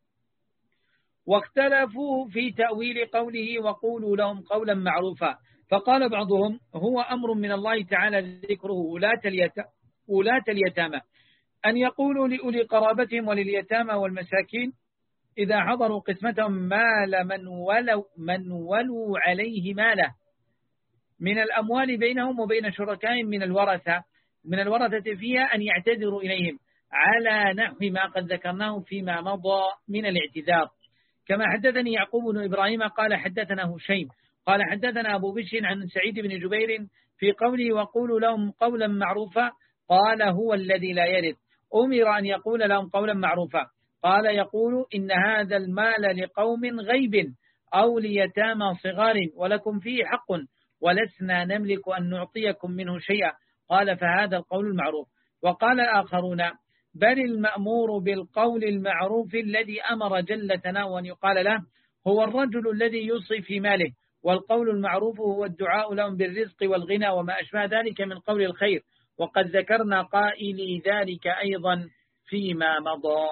واختلفوا في تأويل قوله وقولوا لهم قولا معروفا فقال بعضهم هو أمر من الله تعالى ذكره ولاة اليتامى أن يقولوا لأولي قرابتهم ولليتامى والمساكين إذا حضروا قسمتهم مال من ولوا, من ولوا عليه ماله من الأموال بينهم وبين شركائهم من الورثة من الورثة فيها أن يعتذروا إليهم على نحو ما قد ذكرناه فيما مضى من الاعتذار. كما حدثني يعقوب بن إبراهيم قال حدثنا هشيم قال حدثنا أبو بشر عن سعيد بن جبير في قوله وقولوا لهم قولا معروفا قال هو الذي لا يرث أمر أن يقول لهم قولا معروفا قال يقول إن هذا المال لقوم غيب أو ليتامى صغار ولكم فيه حق ولسنا نملك أن نعطيكم منه شيئا قال فهذا القول المعروف. وقال آخرون بل المأمور بالقول المعروف الذي أمر جل ثناؤه أن يقال له هو الرجل الذي يوصي في ماله والقول المعروف هو الدعاء لهم بالرزق والغنى وما أشبه ذلك من قول الخير وقد ذكرنا قائلي ذلك أيضا فيما مضى.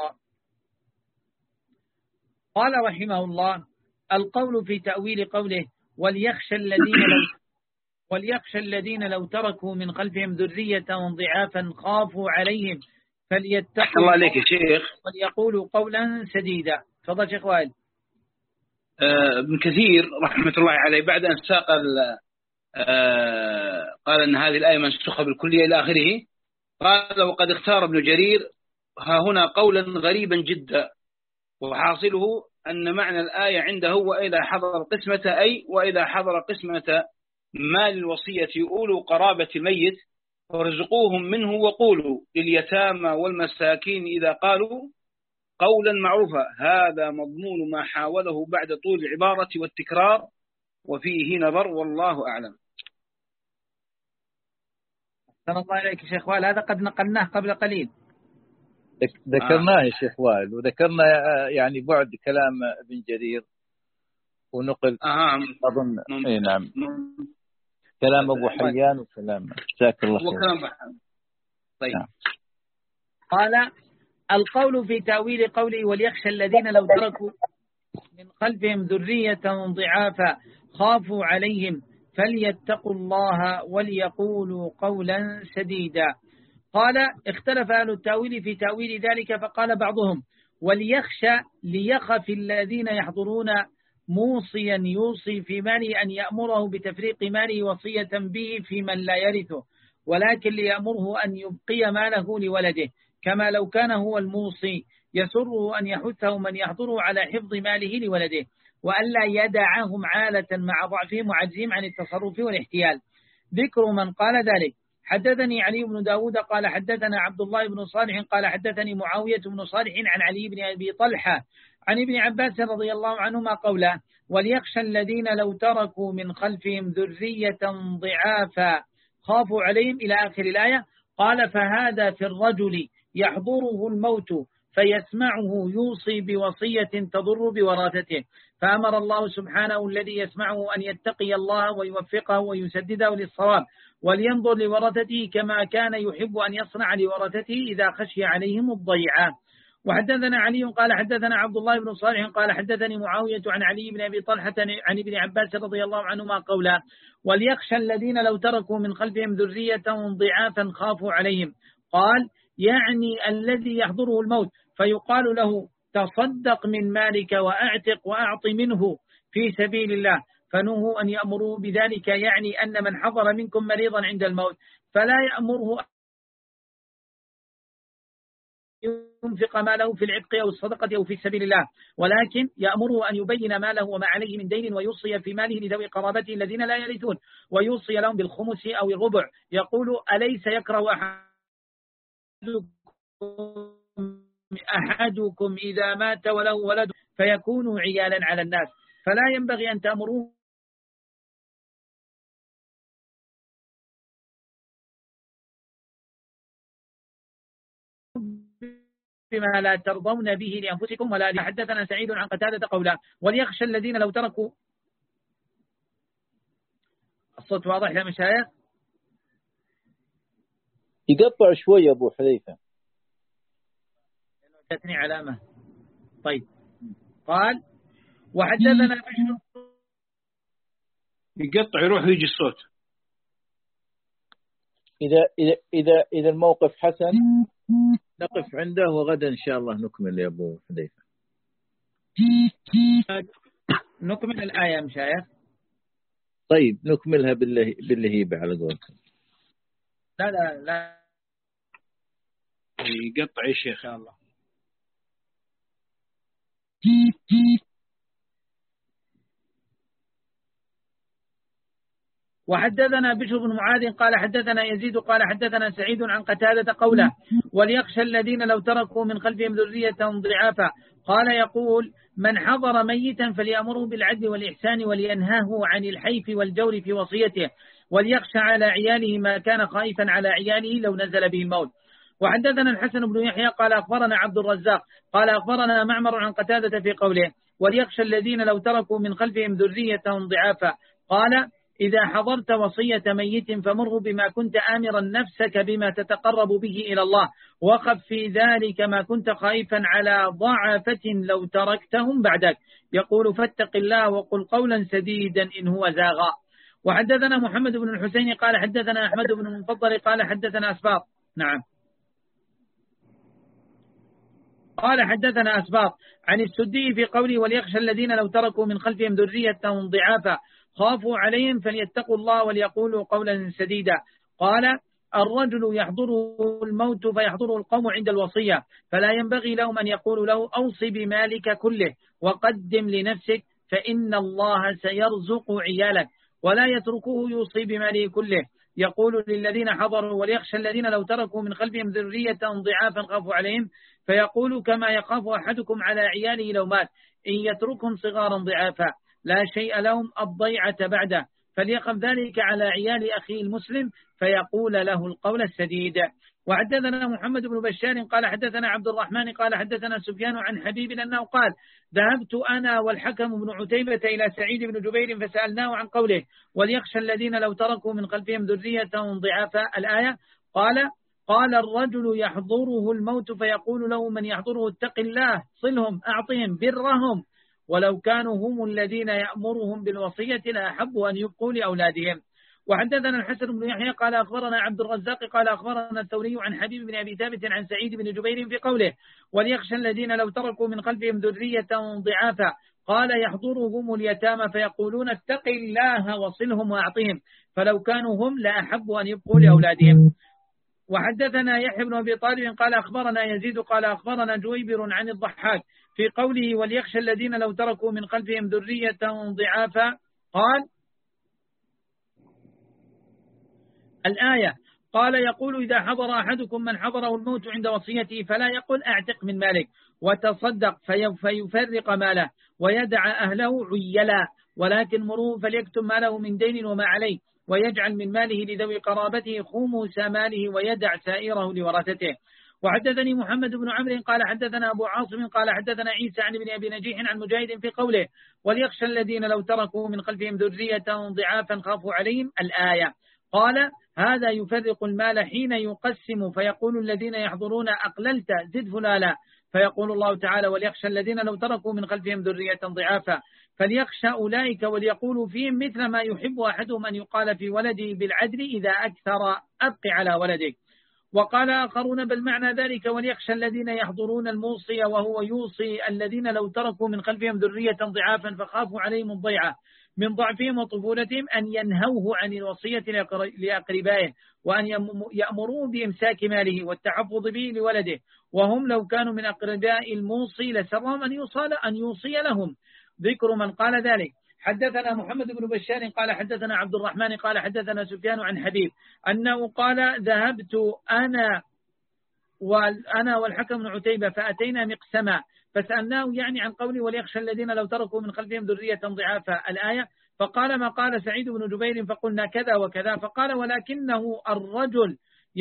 قال رحمه الله القول في تأويل قوله وليخشى الذين لو وليخشى الذين لو تركوا من خلفهم ذرية ضعافا خافوا عليهم فليتقوا الله عليك يا شيخ وليقولوا قولا سديدا. تفضل شيخ وائل. ابن كثير رحمة الله عليه بعد أن ساق قال أن هذه الآية منسوخة بالكلية إلى آخره قال وقد اختار ابن جرير ها هنا قولا غريبا جدا وحاصله أن معنى الآية عنده وإذا حضر القسمة أي وإذا حضر قسمة مال الوصية أولو قرابة الميت فارزقوهم منه وقولوا لليتامى والمساكين إذا قالوا قولا معروفا. هذا مضمون ما حاوله بعد طول العبارة والتكرار وفيه نظر والله أعلم. أحسن الله إليك شيخ وائل. هذا قد نقلناه قبل قليل ذكرناه يا شيخ وائل وذكرنا يعني بعد كلام ابن جرير ونقل آه. أظن إيه نعم كلام أبو حيان وكلام جزاك الله خير. طيب نعم. قال القول في تأويل قوله وليخشى الذين لو تركوا من خلفهم ذرية ضعافا خافوا عليهم فليتقوا الله وليقولوا قولا سديدا. قال اختلف أهل التأويل في تأويل ذلك فقال بعضهم وليخشى ليخف الذين يحضرون موصيا يوصي في ماله أن يأمره بتفريق ماله وصية به في من لا يرثه ولكن ليأمره أن يبقي ماله لولده كما لو كان هو الموصي يسره أن يحثه من يحضره على حفظ ماله لولده، وألا يدعهم عالة مع ضعفهم وعجزهم عن التصرف والاحتيال. ذكر من قال ذلك: حدثني علي بن داود قال حدثنا عبد الله بن صالح قال حدثني معاوية بن صالح عن علي بن أبي طلحة عن ابن عباس رضي الله عنهما قوله: وليخشى الذين لو تركوا من خلفهم ذرية ضعافا خافوا عليهم إلى آخر الآية. قال: فهذا في الرجل يحضره الموت فيسمعه يوصي بوصية تضر بوراثته، فأمر الله سبحانه الذي يسمعه أن يتقي الله ويوفقه ويسدده للصواب، ولينظر لورثته كما كان يحب أن يصنع لورثته إذا خشي عليهم الضيعة. وحدثنا علي قال حدثنا عبد الله بن صالح قال حدثني معاوية عن علي بن أبي طلحة عن ابن عباس رضي الله عنهما قولا: وليخشى الذين لو تركوا من خلفهم ذرية ضعافا خافوا عليهم. قال: يعني الذي يحضره الموت فيقال له: تصدق من مالك وأعتق وأعط منه في سبيل الله، فنهوا أن يأمروا بذلك، يعني أن من حضر منكم مريضا عند الموت فلا يأمره ينفق ماله في العتق أو الصدقة أو في سبيل الله، ولكن يأمره أن يبين ماله وما عليه من دين ويوصي في ماله لذوي قرابته الذين لا يرثون، ويوصي لهم بالخمس أو الربع. يقول: أليس يكره أحدكم أحدكم إذا مات وله ولد فيكون عيالا على الناس، فلا ينبغي أن تأمروه بما لا ترضون به لأنفسكم ولا لي. حدثنا سعيد عن قتادة قولا: وليخشى الذين لو تركوا. الصوت واضح يا مشايخ؟ يقطع شوية أبو حذيفة. جاتني علامة. طيب. قال: وحدثنا بشر. يقطع يروح ويجي الصوت. إذا إذا إذا إذا الموقف حسن نقف عنده، وغدا إن شاء الله نكمل يا أبو حذيفة. نكمل الآية يا مشايخ. طيب نكملها بالله باللهيبة على قولكم. لا لا لا يقطع يا شيخ. إن شاء الله. وحدثنا بشر بن معاذ قال حدثنا يزيد قال حدثنا سعيد عن قتادة قوله: وليخشى الذين لو تركوا من خلفهم ذرية ضعافا. قال: يقول: من حضر ميتا فليأمره بالعدل والإحسان ولينهاه عن الحيف والجور في وصيته، وليخشى على عياله ما كان خائفا على عياله لو نزل به الموت. وحدثنا الحسن بن يحيى قال أخبرنا عبد الرزاق قال أخبرنا معمر عن قتادة في قوله: وليخشى الذين لو تركوا من خلفهم ذرية ضعافا. قال: إذا حضرت وصية ميت فمره بما كنت آمرا نفسك بما تتقرب به إلى الله، وخف في ذلك ما كنت خائفا على ضعفة لو تركتهم بعدك. يقول: فاتق الله وقل قولا سديدا إن هو زاغا. وحدثنا محمد بن الحسين قال حدثنا أحمد بن المفضل قال حدثنا أسباط. نعم. قال حدثنا أسباط عن السدي في قوله: وليخشى الذين لو تركوا من خلفهم ذرية ضعافا خافوا عليهم فليتقوا الله وليقولوا قولا سديدا. قال: الرجل يحضره الموت فيحضره القوم عند الوصية، فلا ينبغي لهم أن يقولوا له: أوصي بمالك كله وقدم لنفسك فإن الله سيرزق عيالك، ولا يتركوه يوصي بماله كله. يقول للذين حضروا: وليخشى الذين لو تركوا من خلفهم ذرية ضعافا خافوا عليهم، فيقول كما يخاف أحدكم على عياله لو مات، إن يتركهم صغارا ضعافا لا شيء لهم الضيعة بعده، فليخف ذلك على عيال أخيه المسلم فيقول له القول السديد. وحدثنا محمد بن بشار قال حدثنا عبد الرحمن قال حدثنا سفيان عن حبيب أنه قال: ذهبت أنا والحكم بن عتيبة إلى سعيد بن جبير فسألناه عن قوله: وليخشى الذين لو تركوا من خلفهم ذرية ضعافا الآية. قال: قال: الرجل يحضره الموت فيقول له من يحضره: اتق الله، صلهم، أعطهم، برهم، ولو كانوا هم الذين يأمرهم بالوصية لأحبوا أن يبقوا لأولادهم. وحدثنا الحسن بن يحيى قال أخبرنا عبد الرزاق قال أخبرنا الثوري عن حبيب بن أبي ثابت عن سعيد بن جبير في قوله: وليخشى الذين لو تركوا من خلفهم ذرية ضعافا. قال: يحضرهم اليتامى فيقولون: اتق الله وصلهم وأعطهم، فلو كانوا هم لأحبوا أن يبقوا لأولادهم. وحدثنا يحيى بن أبي طالب قال أخبرنا يزيد قال أخبرنا جويبر عن الضحاك في قوله وليخشى الذين لو تركوا من خلفهم ذرية ضعافا قال الآية قال يقول إذا حضر أحدكم من حضره الموت عند وصيته فلا يقول أعتق من مالك وتصدق فيفرق ماله ويدع أهله عيلا ولكن مروه فليكتم ماله من دين وما عليه ويجعل من ماله لذوي قرابته خمس ماله ويدع سائره لورثته. وحدثني محمد بن عمرو قال حدثنا أبو عاصم قال حدثنا عيسى عن ابن أبي نجيح عن مجاهد في قوله وليخشى الذين لو تركوا من خلفهم ذرية ضعافا خافوا عليهم الآية. قال هذا يفرق المال حين يقسم فيقول الذين يحضرون أقللت زد فلالا فيقول الله تعالى وليخشى الذين لو تركوا من خلفهم ذرية ضعافا فليخشى أولئك وليقولوا فيهم مثل ما يحب أحدهم أن يقال في ولده بالعدل إذا أكثر أبق على ولدك. وقال آخرون بل معنى ذلك وليخشى الذين يحضرون الموصي وهو يوصي الذين لو تركوا من خلفهم ذرية ضعافا فخافوا عليهم الضيعة من ضعفهم وطفولتهم أن ينهوه عن الوصية لأقربائه وأن يأمروا بإمساك ماله والتحفظ به لولده وهم لو كانوا من أقرباء الموصي لسرهم أن يوصل أن يوصي لهم. ذكر من قال ذلك. حدثنا محمد بن بشار قال حدثنا عبد الرحمن قال حدثنا سفيان عن حبيب أنه قال ذهبت أنا وأنا والحكم بن عتيبة فأتينا مقسما فسألناه يعني عن قوله وليخشى الذين لو تركوا من خلفهم ذرية ضعافا الآية فقال ما قال سعيد بن جبير فقلنا كذا وكذا فقال ولكنه الرجل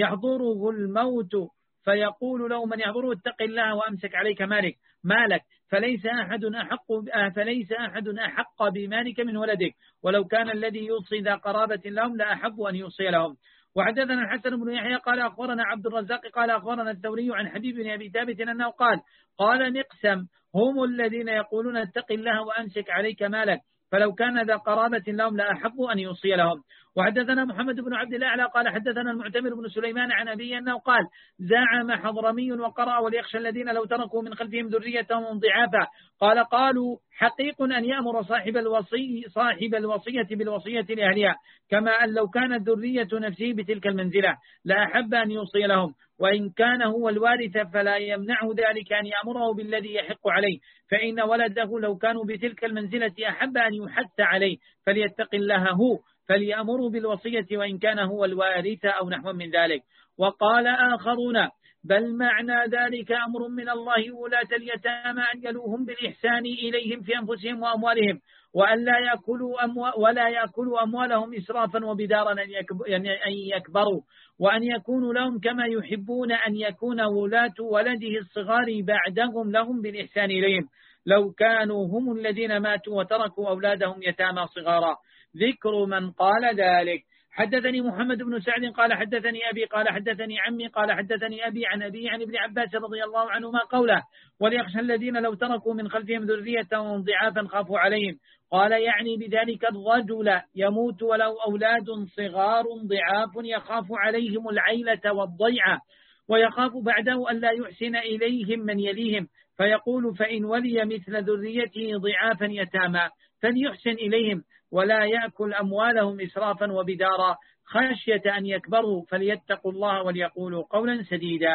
يحضره الموت فيقول له من يحضره اتق الله وأمسك عليك مالك مالك فليس أحد أحق فليس أحد أحق بمالك من ولدك ولو كان الذي يوصي ذا قرابة لهم لا أحب أن يوصي لهم. وحدثنا الحسن بن يحيى قال أخبرنا عبد الرزاق قال أخبرنا الثوري عن حبيب بن أبي ثابت أنه قال قال نقسم هم الذين يقولون اتق الله وأمسك عليك مالك فلو كان ذا قرابة لهم لا أحب أن يوصي لهم. وحدثنا محمد بن عبد الأعلى قال حدثنا المعتمر بن سليمان عن أبي أنه قال زعم حضرمي وقرأ وليخشى الذين لو تركوا من خلفهم ذرية ضعافا قال قالوا حقيق أن يأمر صاحب الوصي صاحب الوصية بالوصية لأهلها كما أن لو كانت ذرية نفسه بتلك المنزلة لا أحب أن يوصي لهم وإن كان هو الوارث فلا يمنعه ذلك أن يأمره بالذي يحق عليه فإن ولده لو كانوا بتلك المنزلة أحب أن يحث عليه فليتق الله هو فليأمروا بالوصية وإن كان هو الوارث أو نحو من ذلك. وقال آخرون بل معنى ذلك أمر من الله ولاة اليتامى أن يلوهم بالإحسان إليهم في أنفسهم وأموالهم وأن لا يأكلوا أموال ولا يأكلوا أموالهم إسرافا وبدارا أن يكبروا وأن يكونوا لهم كما يحبون أن يكون ولاة ولده الصغار بعدهم لهم بالإحسان إليهم لو كانوا هم الذين ماتوا وتركوا أولادهم يتامى صغارا. ذكر من قال ذلك. حدثني محمد بن سعد قال حدثني أبي قال حدثني عمي قال حدثني أبي عن أبي عن ابن عباس رضي الله عنهما قوله وليخشى الذين لو تركوا من خلفهم ذرية ضعافا خافوا عليهم قال يعني بذلك الرجل يموت ولو أولاد صغار ضعاف يخاف عليهم العيلة والضيعة ويخاف بعده أن لا يحسن إليهم من يليهم فيقول فإن ولي مثل ذريته ضعافا يتامى فليحسن إليهم ولا يأكل أموالهم إسرافا وبدارا خشية أن يكبروا فليتقوا الله وليقولوا قولا سديدا.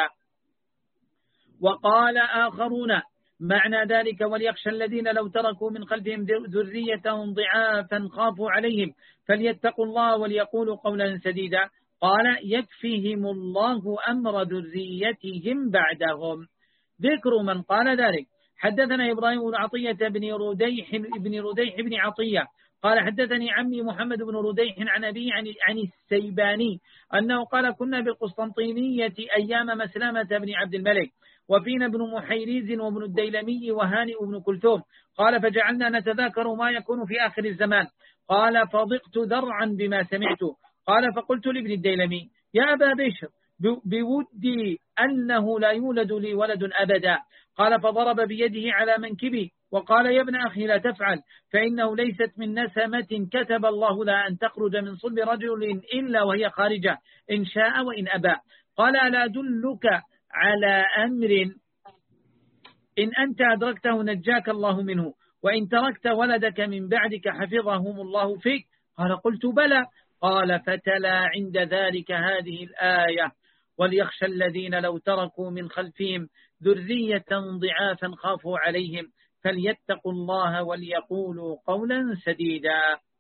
وقال آخرون معنى ذلك وليخشى الذين لو تركوا من خلفهم ذرية ضعافا خافوا عليهم فليتقوا الله وليقولوا قولا سديدا. قال يكفيهم الله أمر ذريتهم بعدهم. ذكر من قال ذلك. حدثنا إبراهيم بن عطية بن رديح بن رديح بن عطية قال حدثني عمي محمد بن رديح عن أبي عن, عن السيباني أنه قال كنا بالقسطنطينية أيام مسلمة بن عبد الملك وفينا ابن محيريز وابن الديلمي وهانئ بن كلثوم قال فجعلنا نتذاكر ما يكون في آخر الزمان قال فضقت ذرعا بما سمعت قال فقلت لابن الديلمي يا أبا بشر بودي أنه لا يولد لي ولد أبدا قال فضرب بيده على منكبي وقال يا ابن أخي لا تفعل فإنه ليست من نسمة كتب الله لها أن تخرج من صلب رجل إلا وهي خارجة إن شاء وإن أبى. قال ألا أدلك على أمر إن أنت أدركته نجاك الله منه وإن تركت ولدك من بعدك حفظهم الله فيك قال قلت بلى. قال فتلا عند ذلك هذه الآية وليخشى الذين لو تركوا من خلفهم ذرية ضعافا خافوا عليهم فليتقوا الله وليقولوا قولا سديدا.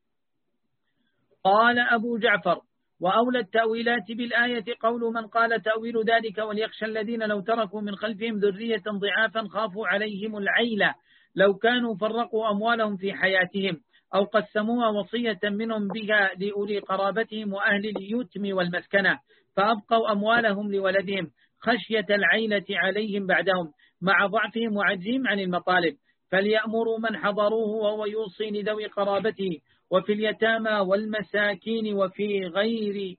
قال أبو جعفر: وأولى التأويلات بالآية قول من قال تأويل ذلك وليخشى الذين لو تركوا من خلفهم ذرية ضعافا خافوا عليهم العيلة لو كانوا فرقوا أموالهم في حياتهم أو قسموها وصية منهم بها لأولي قرابتهم وأهل اليتم والمسكنة فأبقوا أموالهم لولدهم خشية العيلة عليهم بعدهم مع ضعفهم وعجزهم عن المطالب فليأمروا من حضروه وهو يوصي لذوي قرابته وفي اليتامى والمساكين وفي غير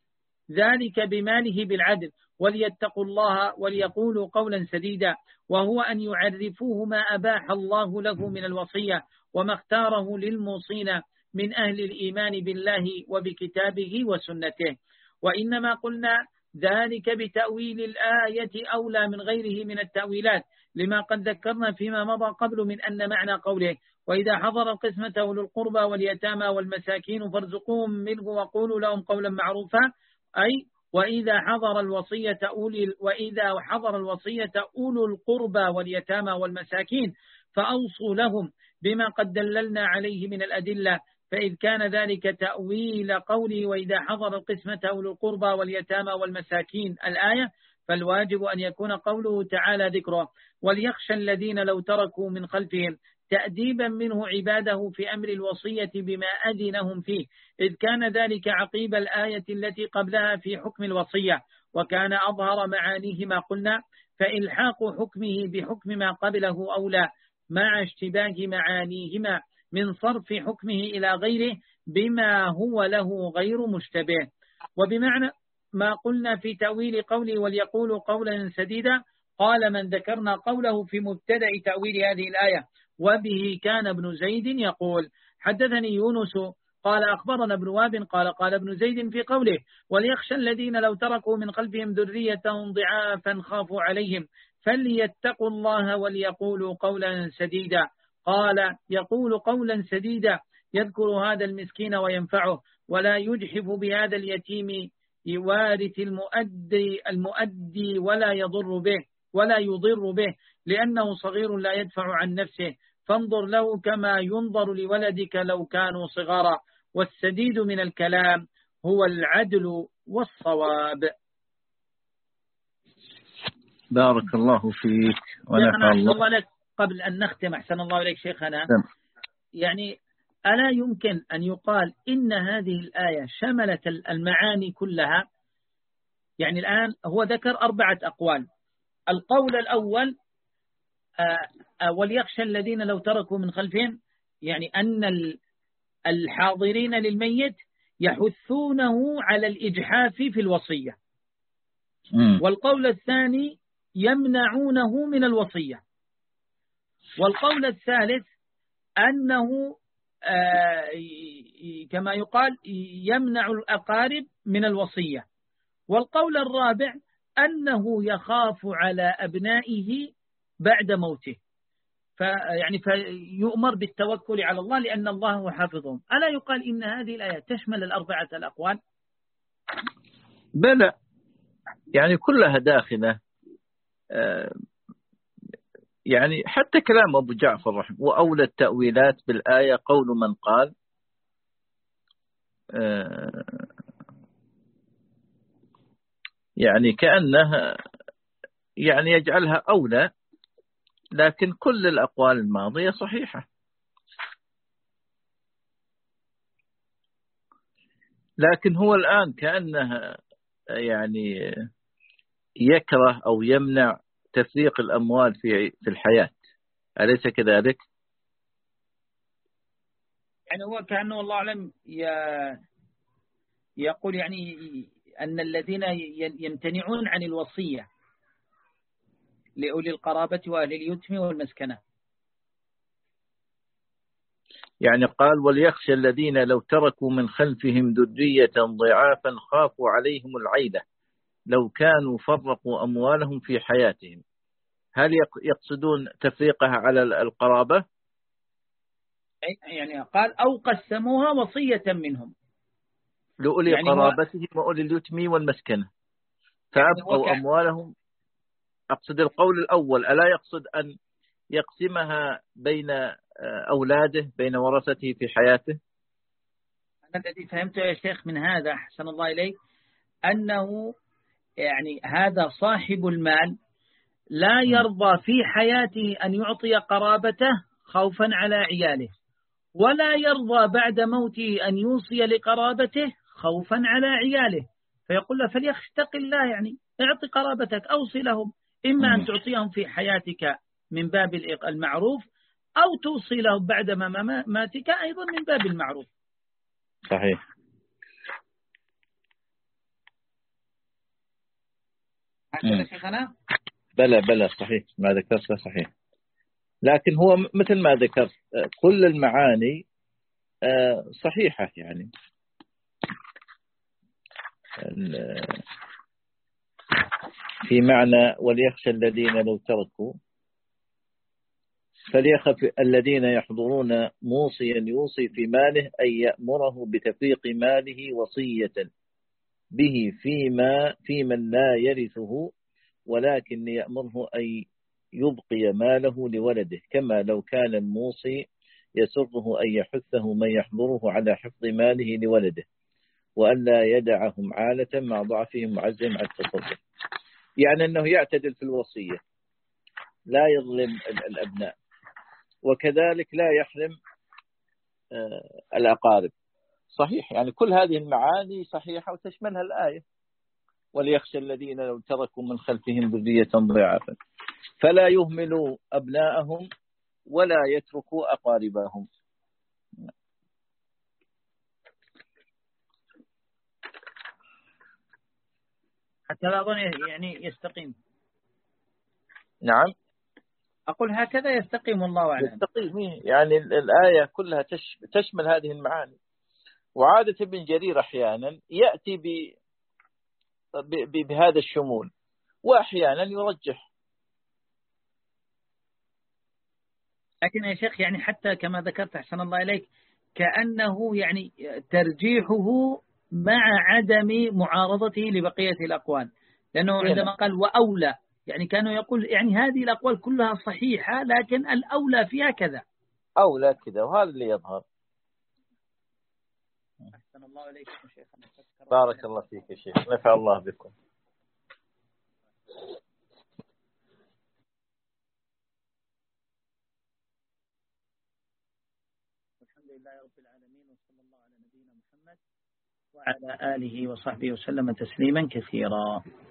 ذلك بماله بالعدل وليتقوا الله وليقولوا قولا سديدا، وهو أن يعرفوه ما أباح الله له من الوصية وما اختاره للموصين من أهل الإيمان بالله وبكتابه وسنته. وإنما قلنا ذلك بتأويل الآية أولى من غيره من التأويلات لما قد ذكرنا فيما مضى قبل من أن معنى قوله: وإذا حضر القسمة أولو القربى واليتامى والمساكين فارزقوهم منه وقولوا لهم قولا معروفا، أي وإذا حضر الوصية أولي وإذا حضر الوصية أولو القربى واليتامى والمساكين فأوصوا لهم بما قد دللنا عليه من الأدلة، فإذ كان ذلك تأويل قوله وإذا حضر القسمة أولو القربى واليتامى والمساكين الآية، فالواجب أن يكون قوله تعالى ذكره وليخشى الذين لو تركوا من خلفهم تأديبا منه عباده في أمر الوصية بما أذنهم فيه، إذ كان ذلك عقيب الآية التي قبلها في حكم الوصية، وكان أظهر معانيه ما قلنا، فإلحاق حكمه بحكم ما قبله أولى مع اشتباه معانيهما من صرف حكمه إلى غيره بما هو له غير مشتبه. وبمعنى ما قلنا في تأويل قوله وليقولوا قولا سديدا، قال من ذكرنا قوله في مبتدأ تأويل هذه الآية: وبه كان ابن زيد يقول حدثني يونس قال أخبرنا ابن وهب قال قال ابن زيد في قوله وليخشى الذين لو تركوا من خلفهم ذرية ضعافا خافوا عليهم فليتقوا الله وليقولوا قولا سديدا، قال يقول قولا سديدا يذكر هذا المسكين وينفعه ولا يجحف بهذا اليتيم يوارث المؤدي المؤدي ولا يضر به ولا يضر به لأنه صغير لا يدفع عن نفسه، فانظر له كما ينظر لولدك لو كانوا صغارا، والسديد من الكلام هو العدل والصواب. بارك الله فيك ونفع الله لك. قبل أن نختم أحسن الله إليك شيخنا، يعني ألا يمكن أن يقال إن هذه الآية شملت المعاني كلها؟ يعني الآن هو ذكر أربعة أقوال. القول الأول وليخشى الذين لو تركوا من خلفهم، يعني أن الحاضرين للميت يحثونه على الإجحاف في الوصية. والقول الثاني يمنعونه من الوصية. والقول الثالث أنه كما يقال يمنع الأقارب من الوصية. والقول الرابع أنه يخاف على أبنائه بعد موته، فيعني فيؤمر بالتوكل على الله لأن الله هو حافظهم. ألا يقال إن هذه الآية تشمل الأربعة الأقوال؟ بلى، يعني كلها داخلة. يعني حتى كلام أبو جعفر رحمه وأولى التأويلات بالآية قول من قال يعني كأنه يعني يجعلها أولى، لكن كل الأقوال الماضية صحيحة. لكن هو الآن كأنه يعني يكره أو يمنع تفريق الأموال في في الحياة، أليس كذلك؟ يعني هو كأنه الله أعلم يقول يعني أن الذين يمتنعون عن الوصية لأولي القرابة وأهل اليتم والمسكنة، يعني قال وليخشى الذين لو تركوا من خلفهم ذرية ضعافا خافوا عليهم العيلة لو كانوا فرقوا أموالهم في حياتهم. هل يقصدون تفريقها على القرابة؟ يعني قال أو قسموها وصية منهم لأولي يعني قرابتهم وأولي اليتم والمسكنة، فأبقوا أموالهم. أقصد القول الأول، ألا يقصد أن يقسمها بين أولاده بين ورثته في حياته؟ أنا الذي فهمته يا شيخ من هذا أحسن الله إليك أنه يعني هذا صاحب المال لا يرضى في حياته أن يعطي قرابته خوفا على عياله، ولا يرضى بعد موته أن يوصي لقرابته خوفا على عياله، فيقول له فليتق الله، يعني اعطي قرابتك أوصي لهم، إما أن تعطيهم في حياتك من باب المعروف أو توصي لهم بعد ما ماتك أيضا من باب المعروف. صحيح. هكذا شيخنا؟ بلى بلى صحيح ما ذكرت صحيح، لكن هو مثل ما ذكرت كل المعاني صحيحة، يعني في معنى وليخشى الذين لو تركوا، فليخف الذين يحضرون موصيا يوصي في ماله أن يأمره بتفريق ماله وصية به فيما في من لا يرثه، ولكن يأمره أن يبقي ماله لولده، كما لو كان الموصي يسره أن يحثه من يحضره على حفظ ماله لولده، وأن لا يدعهم عالة مع ضعفهم معزم على التصرف. يعني أنه يعتدل في الوصية، لا يظلم الأبناء، وكذلك لا يحرم الأقارب. صحيح، يعني كل هذه المعاني صحيحة وتشملها الآية، وليخشى الذين لو تركوا من خلفهم ذرية ضعافا، فلا يهملوا أبناءهم ولا يتركوا أقاربهم. حتى لا أظن يعني يستقيم. نعم، أقول هكذا يستقيم الله أعلم. يستقيم، يعني الآية كلها تشمل هذه المعاني. وعادة ابن جرير أحيانا يأتي ب... ب... بهذا الشمول، وأحيانا يرجح. لكن يا شيخ يعني حتى كما ذكرت أحسن الله إليك كأنه يعني ترجيحه مع عدم معارضته لبقية الأقوال، لأنه عندما قال وأولى يعني كانوا يقول يعني هذه الأقوال كلها صحيحة لكن الأولى فيها كذا، أولى كذا، وهذا اللي يظهر. أحسن الله إليكم شيخنا. بارك الله فيك يا شيخ، نفع الله بكم. الحمد لله رب العالمين، وصلى الله على نبينا محمد وعلى آله وصحبه وسلم تسليما كثيرا.